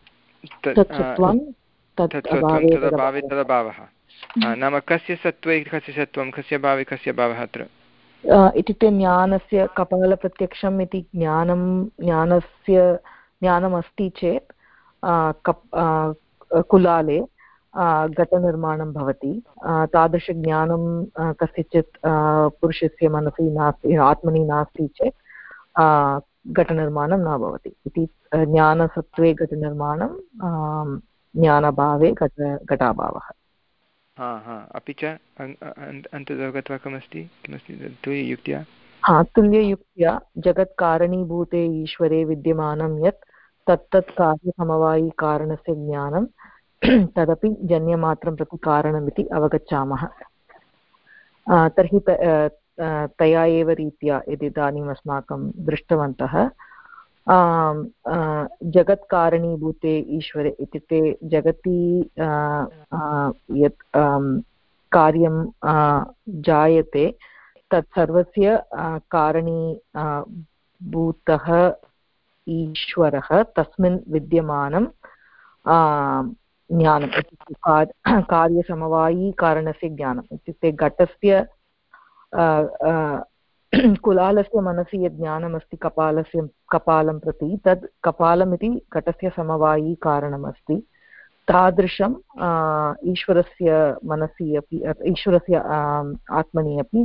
तदभावे तदभावः नाम कस्य सत्त्वे कस्य सत्त्वं कस्य भावे कस्य भावः अत्र इत्युक्ते ज्ञानस्य कपालप्रत्यक्षम् इति ज्ञानं ज्ञानस्य ज्ञानमस्ति चेत् कुलाले घटनिर्माणं भवति। तादृशज्ञानं कस्यचित् पुरुषस्य मनसि नास्ति आत्मनि नास्ति चेत् घटनिर्माणं न भवति इति ज्ञानसत्त्वे घटनिर्माणं ज्ञानभावे घट घटाभावः। हा हा अपि च अन्ततो गत्वा किमस्ति किमस्ति तुल्ययुक्त्या हा तुल्ययुक्त्या जगत्कारणीभूते ईश्वरे विद्यमानं यत् तत्तत् कार्यसमवायिकारणस्य ज्ञानं तदपि जन्यमात्रं प्रति कारणमिति अवगच्छामः। तर्हि तया एव रीत्या यदि इदानीम् अस्माकं दृष्टवन्तः जगत्कारणीभूते ईश्वरे इत्युक्ते जगति यत् कार्यं जायते तत्सर्वस्य कारणी भूतः ईश्वरः तस्मिन् विद्यमानं ज्ञानम् इत्युक्ते कार्यसमवायिकारणस्य ज्ञानम् इत्युक्ते घटस्य कुलालस्य मनसि यद् ज्ञानमस्ति कपालस्य कपालं प्रति तद् कपालमिति घटस्य समवायिकारणमस्ति। तादृशं ईश्वरस्य मनसि अपि ईश्वरस्य आत्मनि अपि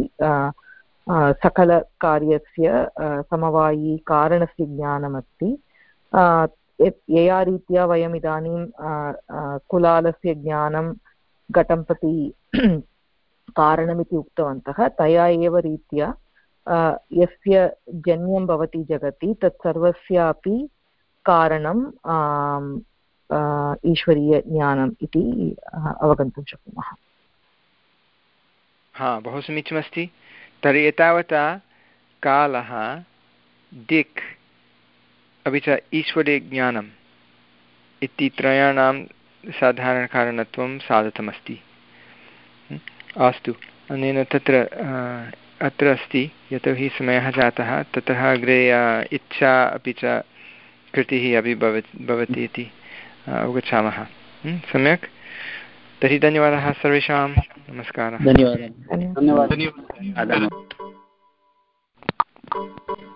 सकलकार्यस्य समवायिकारणस्य ज्ञानमस्ति। यया रीत्या वयम् इदानीं कुलालस्य ज्ञानं घटं प्रति कारणमिति उक्तवन्तः तया एव रीत्या यस्य जन्यं भवति जगति तत्सर्वस्यापि कारणं ईश्वरीयज्ञानम् इति अवगन्तुं शक्नुमः। हा बहु समीचीनमस्ति। तर्हि एतावता कालः दिक् अपि च ईश्वरे ज्ञानम् इति त्रयाणां साधारणकारणत्वं साधितमस्ति। अस्तु अनेन तत्र अत्र अस्ति यतोहि समयः जातः ततः अग्रे इच्छा अपि च कृतिः अपि भवति भवति इति अवगच्छामः। सम्यक् तर्हि धन्यवादः सर्वेषां नमस्कारः। धन्यवादः धन्यवादः।